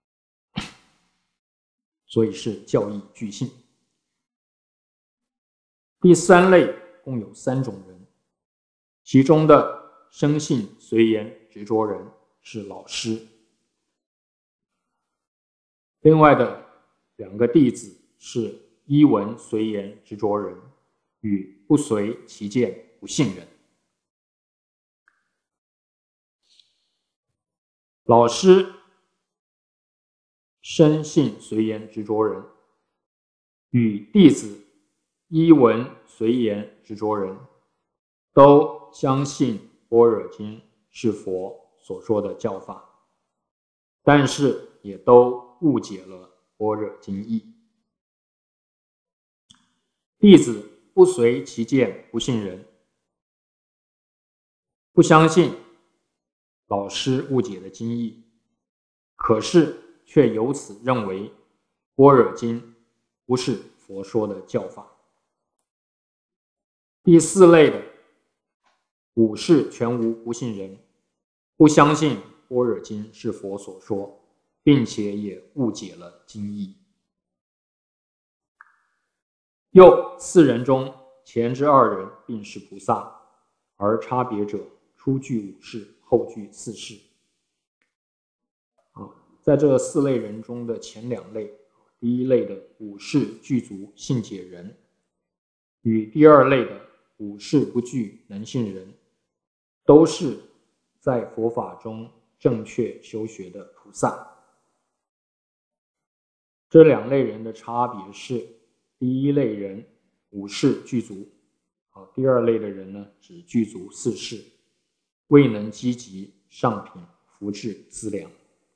所以是教义俱信。第3类共有3种人，其中的生信随言执着人是老师，另外的2个弟子是依闻随言执着人与不随其见不信人。老师生信随言执着人与弟子依闻随言执着人，都相信般若经是佛所说的教法，但是也都误解了般若经义。弟子不随其见不信人，不相信老师误解的经义，可是却由此认为般若经不是佛说的教法。第4类的五事全无不信人，不相信般若经是佛所说，并且也误解了经义。又4人中，前之2人并是菩萨，而差别者初具五事，后具4事。在这4类人中的前2类，第一类的五事具足信解人，与第2类的五事不具能信人，都是在佛法中正确修学的菩萨。这2类人的差别是，第一类人五事具足，第2类的人呢只具足4事，未能积集上品福智资粮。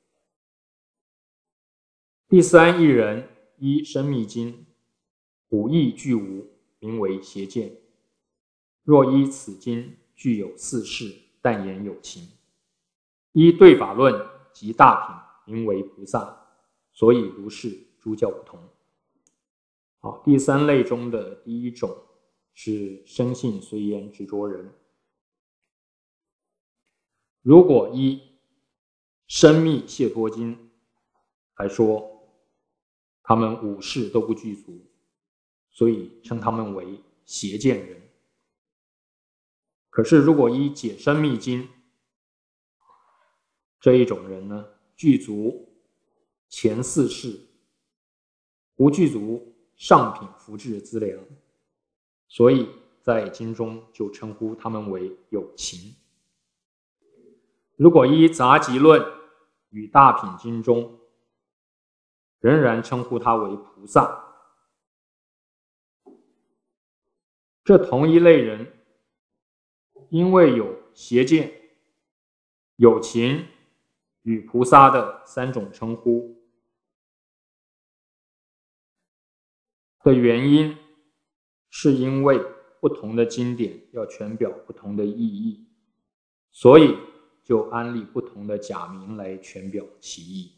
第3一人依生密经五义具无，名为邪见。若依此经具有4事，但言有情，依对法论及大品，名为菩萨。所以如是诸教不同。第3类中的第1种是生信随言执着人。如果依生密解脱经来说，他们五事都不具足，所以称他们为邪见人。可是如果依解生密经这一种人呢，具足前4事，不具足上品福智资粮，所以在经中就称呼他们为有情。如果依杂集论与大品经中，仍然称呼他为菩萨。这同一类人，因为有邪见、有情与菩萨的3种称呼的原因，是因为不同的经典要全表不同的意义，所以就安立不同的假名来全表其意。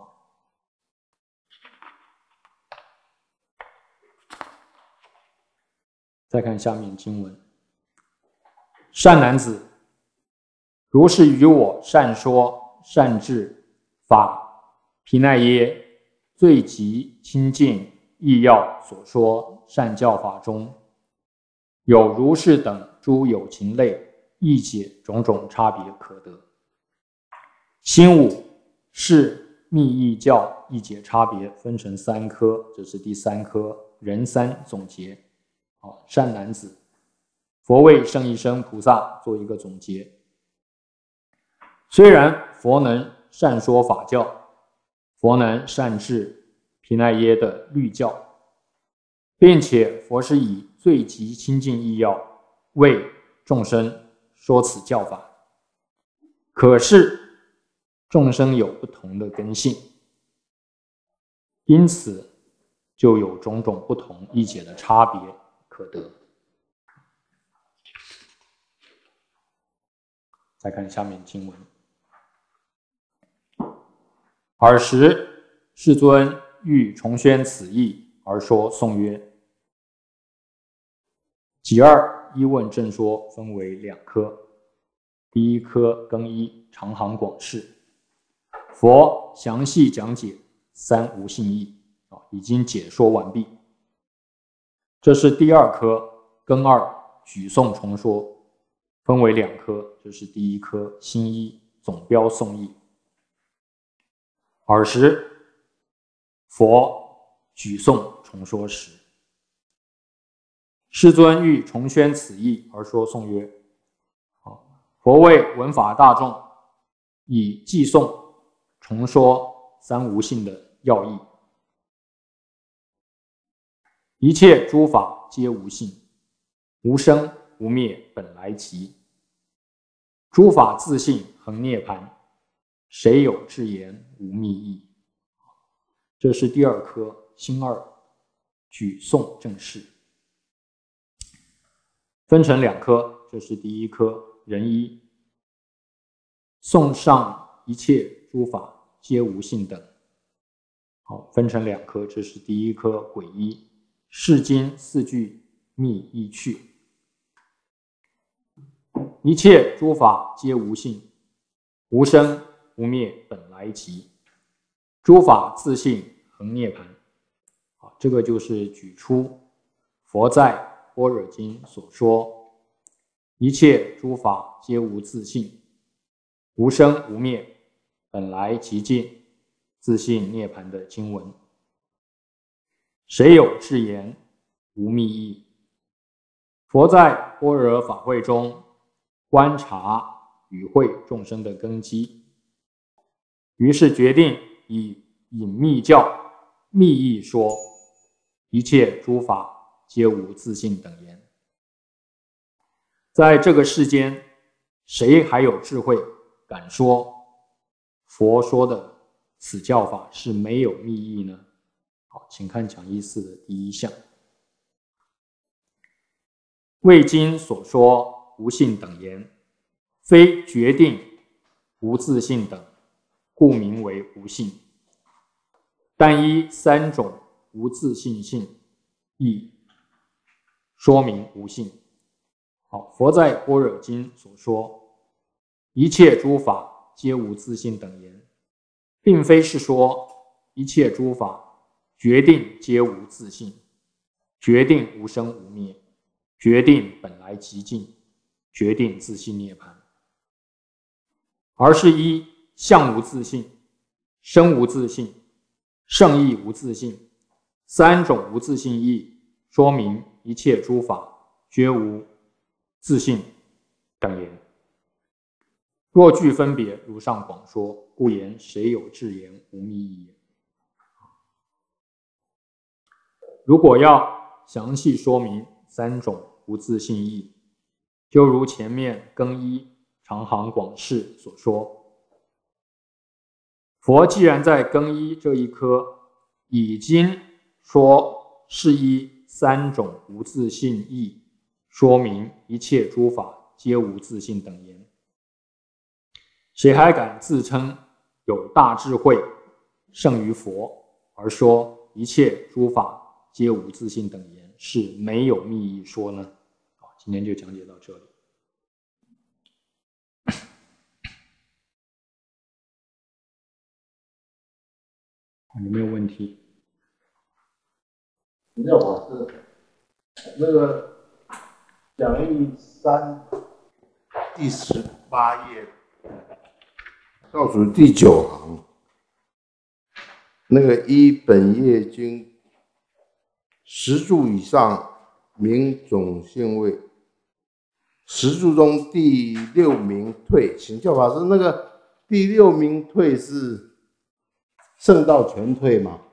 再看下面经文：善男子，如是于我善说善智法毗奈耶最极清净义要所说善教法中，有如是等诸有情类，义解种种差别可得。心五是密义教义解差别分成3科，这是第3科人三总结。善男子，佛为圣一生菩萨做一个总结。虽然佛能善说法教，佛能善治毗奈耶的律教，并且佛是以最极清净义要为众生说此教法，可是众生有不同的根性，因此就有种种不同义解的差别可得。再看下面经文：尔时世尊欲重宣此义，而说颂曰：己二一问正说分为2科，第1科更一长行广释，佛详细讲解3无性义，已经解说完毕。这是第2科更二举颂重说，分为2科，这是第1科新一总标颂义。尔时佛举颂重说时，世尊欲重宣此义，而说颂曰：佛为闻法大众，以偈颂重说3无性的要义。一切诸法皆无性，无生无灭本来寂。诸法自性恒涅槃，谁有智言无密意。这是第2科新2举颂正释，分成2科，这是第1科人一颂上一切诸法皆无性等。分成2科，这是第1科鬼一世经4句密意趣。一切诸法皆无性，无生无灭本来寂。诸法自性恒涅槃。这个就是举出佛在般若经所说一切诸法皆无自性，无生无灭本来寂静自性涅槃的经文。谁有智言无密意。佛在般若法会中观察与会众生的根基，于是决定以隐密教密意说一切诸法皆无自性等言。在这个世间，谁还有智慧敢说佛说的此教法是没有密意呢？好，请看讲义4的第1项。未经所说无性等言，非决定无自性等，故名为无性。但依3种无自性性义说明无性。佛在般若经所说一切诸法皆无自性等言，并非是说一切诸法决定皆无自性，决定无生无灭，决定本来寂静，决定自性涅槃，而是依相无自性、生无自性、圣义无自性3种无自性义，说明一切诸法绝无自性等言。若具分别，如上广说，故言谁有智言无密意也。如果要详细说明3种无自性义，就如前面更一长行广释所说，佛既然在更一这一科已经说是依3种无自性义说明一切诸法皆无自性等言。谁还敢自称有大智慧，胜于佛，而说一切诸法皆无自性等言，是没有密意说呢？好，今天就讲解到这里。有没有问题？ 请教法师，那个讲义3第18页倒数第9行，那个依本业经10住以上名种性位，10住中第6名退，请教法师，那个第6名退是圣道全退吗？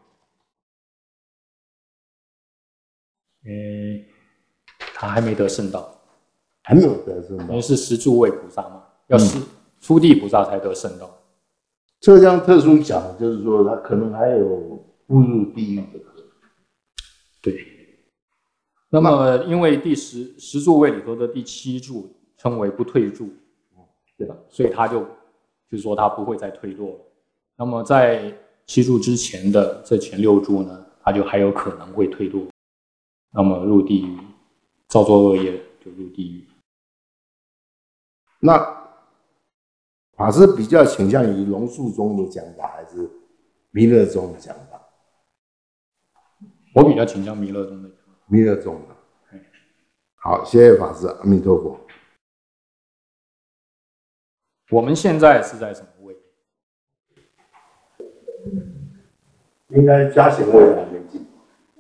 他还没得圣道， 还没有得圣道， 因为是10住位菩萨嘛，要初地菩萨才得圣道。 这样特殊讲，就是说他可能还有误入地狱的可能。 对。那么，因为第10住位里头的第7住称为不退住，对吧？所以他就是说他不会再退堕了。那么在7住之前的这前6住呢，他就还有可能会退堕，那么入地狱，造作恶业就入地狱。 那法师比较倾向于龙树宗的讲法，还是弥勒宗的讲法？ 我比较倾向弥勒宗的讲法。 弥勒宗的。好，谢谢法师，阿弥陀佛。 我们现在是在什么位？ 应该加行位还没进。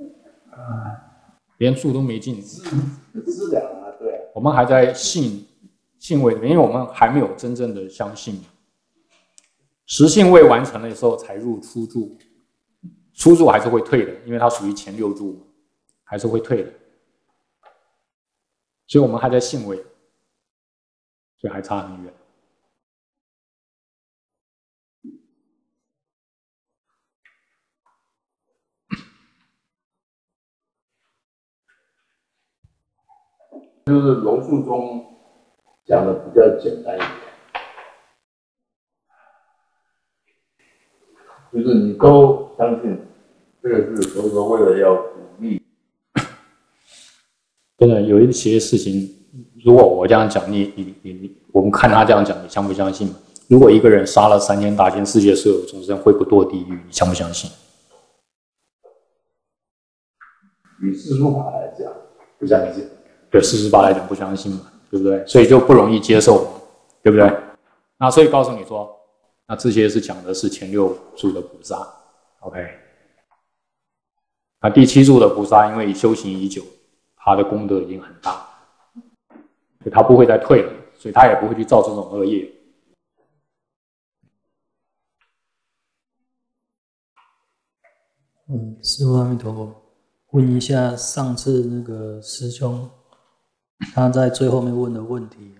连住都没进。 资粮啊，对啊。 我们还在信位里面，因为我们还没有真正的相信。实信位完成了的时候才入初住，初住还是会退的，因为它属于前6住，还是会退的。所以我们还在信位，所以还差很远。 就是龙树宗讲的比较简单一点，就是你都相信这个是佛陀为了要鼓励。 真的有一些事情，如果我这样讲，我们看他这样讲，你相不相信？如果一个人杀了3千大千世界所有众生，会不堕地狱，你相不相信？ 以世俗法来讲，不相信。 对世俗法来讲，不相信嘛，对不对？所以就不容易接受，对不对？那所以告诉你说，那这些是讲的是前6住的菩萨 ，OK？ 那第7住的菩萨，因为修行已久，他的功德已经很大，所以他不会再退了，所以他也不会去造这种恶业。 师父阿弥陀佛，问一下上次那个师兄他在最后面问的问题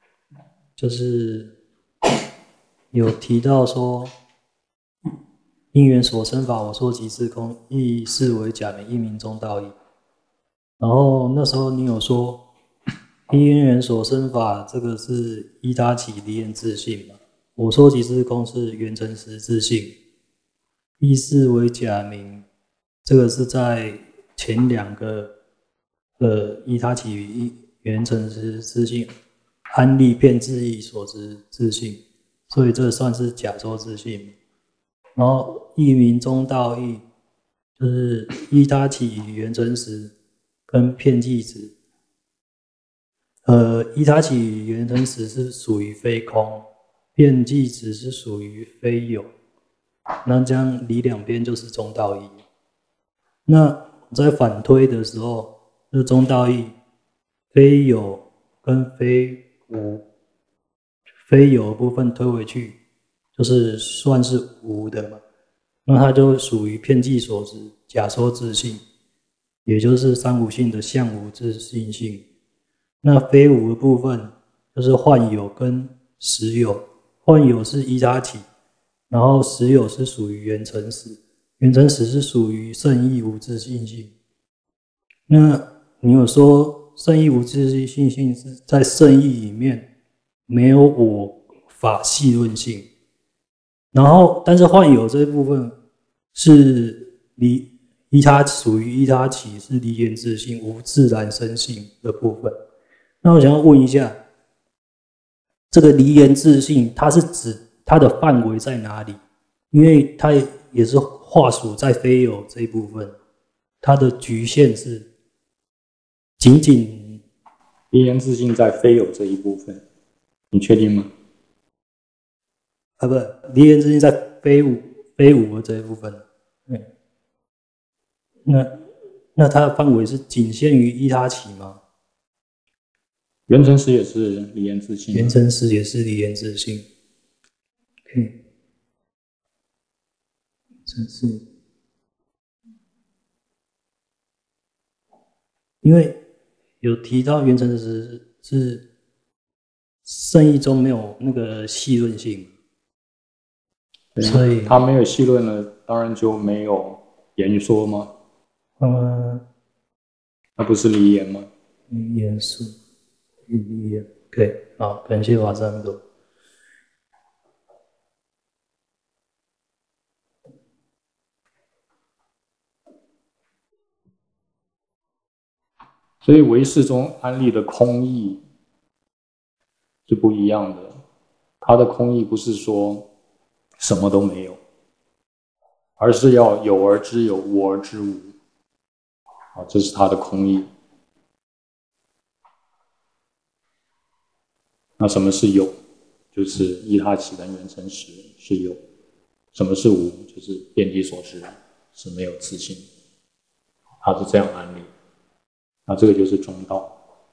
就是有提到说因缘所生法，我说即是空，亦视为假名，一名中道义。然后那时候你有说因缘所生法这个是依他起离言自性嘛，我说即是空是缘成实自性，亦视为假名，这个是在前2个依他起缘成实自性，安立遍自义所知自性，所以这算是假说自性。然后一名中道义就是依他起缘成实跟遍计执，依他起缘成实是属于非空，遍计执是属于非有，那这样离2边就是中道义。那在反推的时候，这中道义非有跟非无，非有的部分推回去，就是算是无的嘛，那它就属于遍计所知假说自性，也就是三无性的相无自性性。那非无的部分就是幻有跟实有，幻有是依他起，然后实有是属于缘成实，缘成实是属于圣义无自性性。那你有说圣意无自性是在圣意里面没有我法系论性，然后但是幻有这一部分是属于依他起是离言自性无自然生性的部分。那我想要问一下，这个离言自性它是指它的范围在哪里？因为它也是划属在非有这一部分，它的局限是仅仅离言自性在非有这一部分，你确定吗？ 不，离言自性在非无的这一部分。那它的范围是仅限于依他起吗？ 缘成实也是离言自性， 缘成实也是离言自性。真是，因为有提到缘成实是圣意中没有那个细论性，所以他没有细论了，当然就没有言说吗？那不是离言吗？ 言说，离言。对，好，感谢法师阿弥陀佛。 所以唯识中安立的空义是不一样的，它的空义不是说什么都没有，而是要有而知有，无而知无。这是它的空义。那什么是有？就是依他起跟缘成实是有。什么是无？就是遍地所知是没有自性。它是这样安立。那这个就是中道。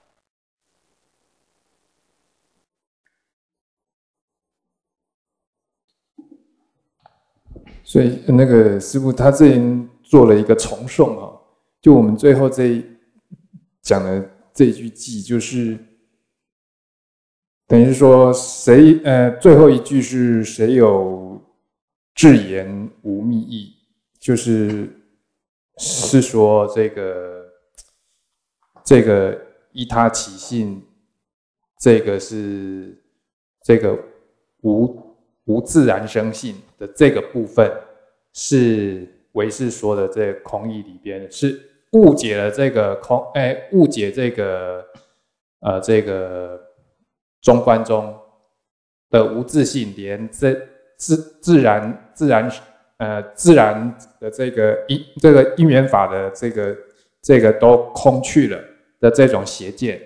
所以那个师父他这边做了一个重诵啊，就我们最后讲的这一句偈，就是等于说最后一句是谁有智言无密意，是说这个依他起性，这个是这个无自然生性的这个部分，是唯识说的这个空义里边是误解了这个误解这个中观中的无自性，连自然的这个因缘法的这个都空去了的这种邪见，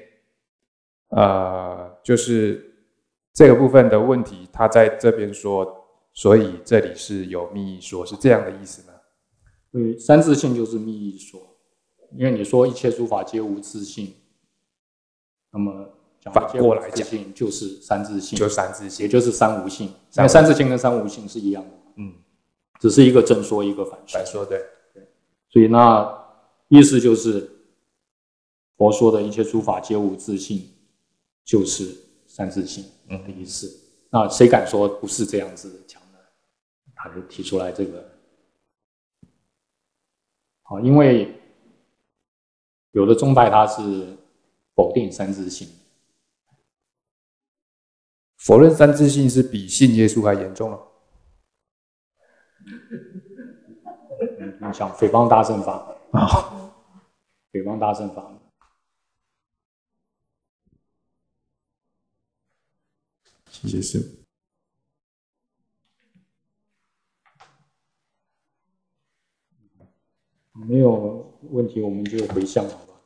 就是这个部分的问题，他在这边说，所以这里是有密意说，是这样的意思吗？ 对，三自性就是密意说，因为你说一切诸法皆无自性，那么反过来讲， 就是三自性， 就三自性， 也就是三无性。因为三自性跟三无性是一样的，只是一个正说，一个反说。 反说对。 所以那意思就是佛说的一切诸法皆无自性，就是三自性的意思。那谁敢说不是这样子讲呢？他就提出来这个。因为有的宗派它是否定三自性， 否认三自性是比信耶稣还严重了。 你想诽谤大乘法诽谤大乘法。 谢谢师父。 没有问题，我们就回向好吧。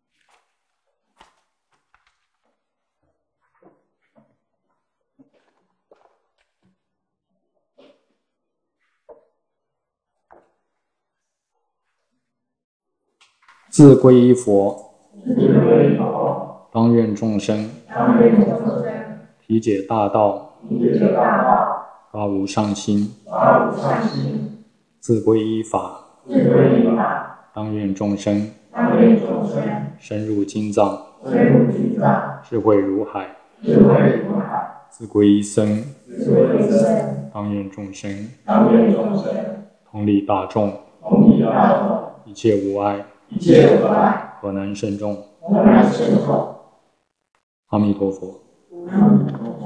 自皈依佛，当愿众生体解大道，发无上心；自皈依法，当愿众生深入经藏，智慧如海；自皈依僧，当愿众生同理大众，一切无碍，河南慎重， 阿弥陀佛。 阿弥陀佛。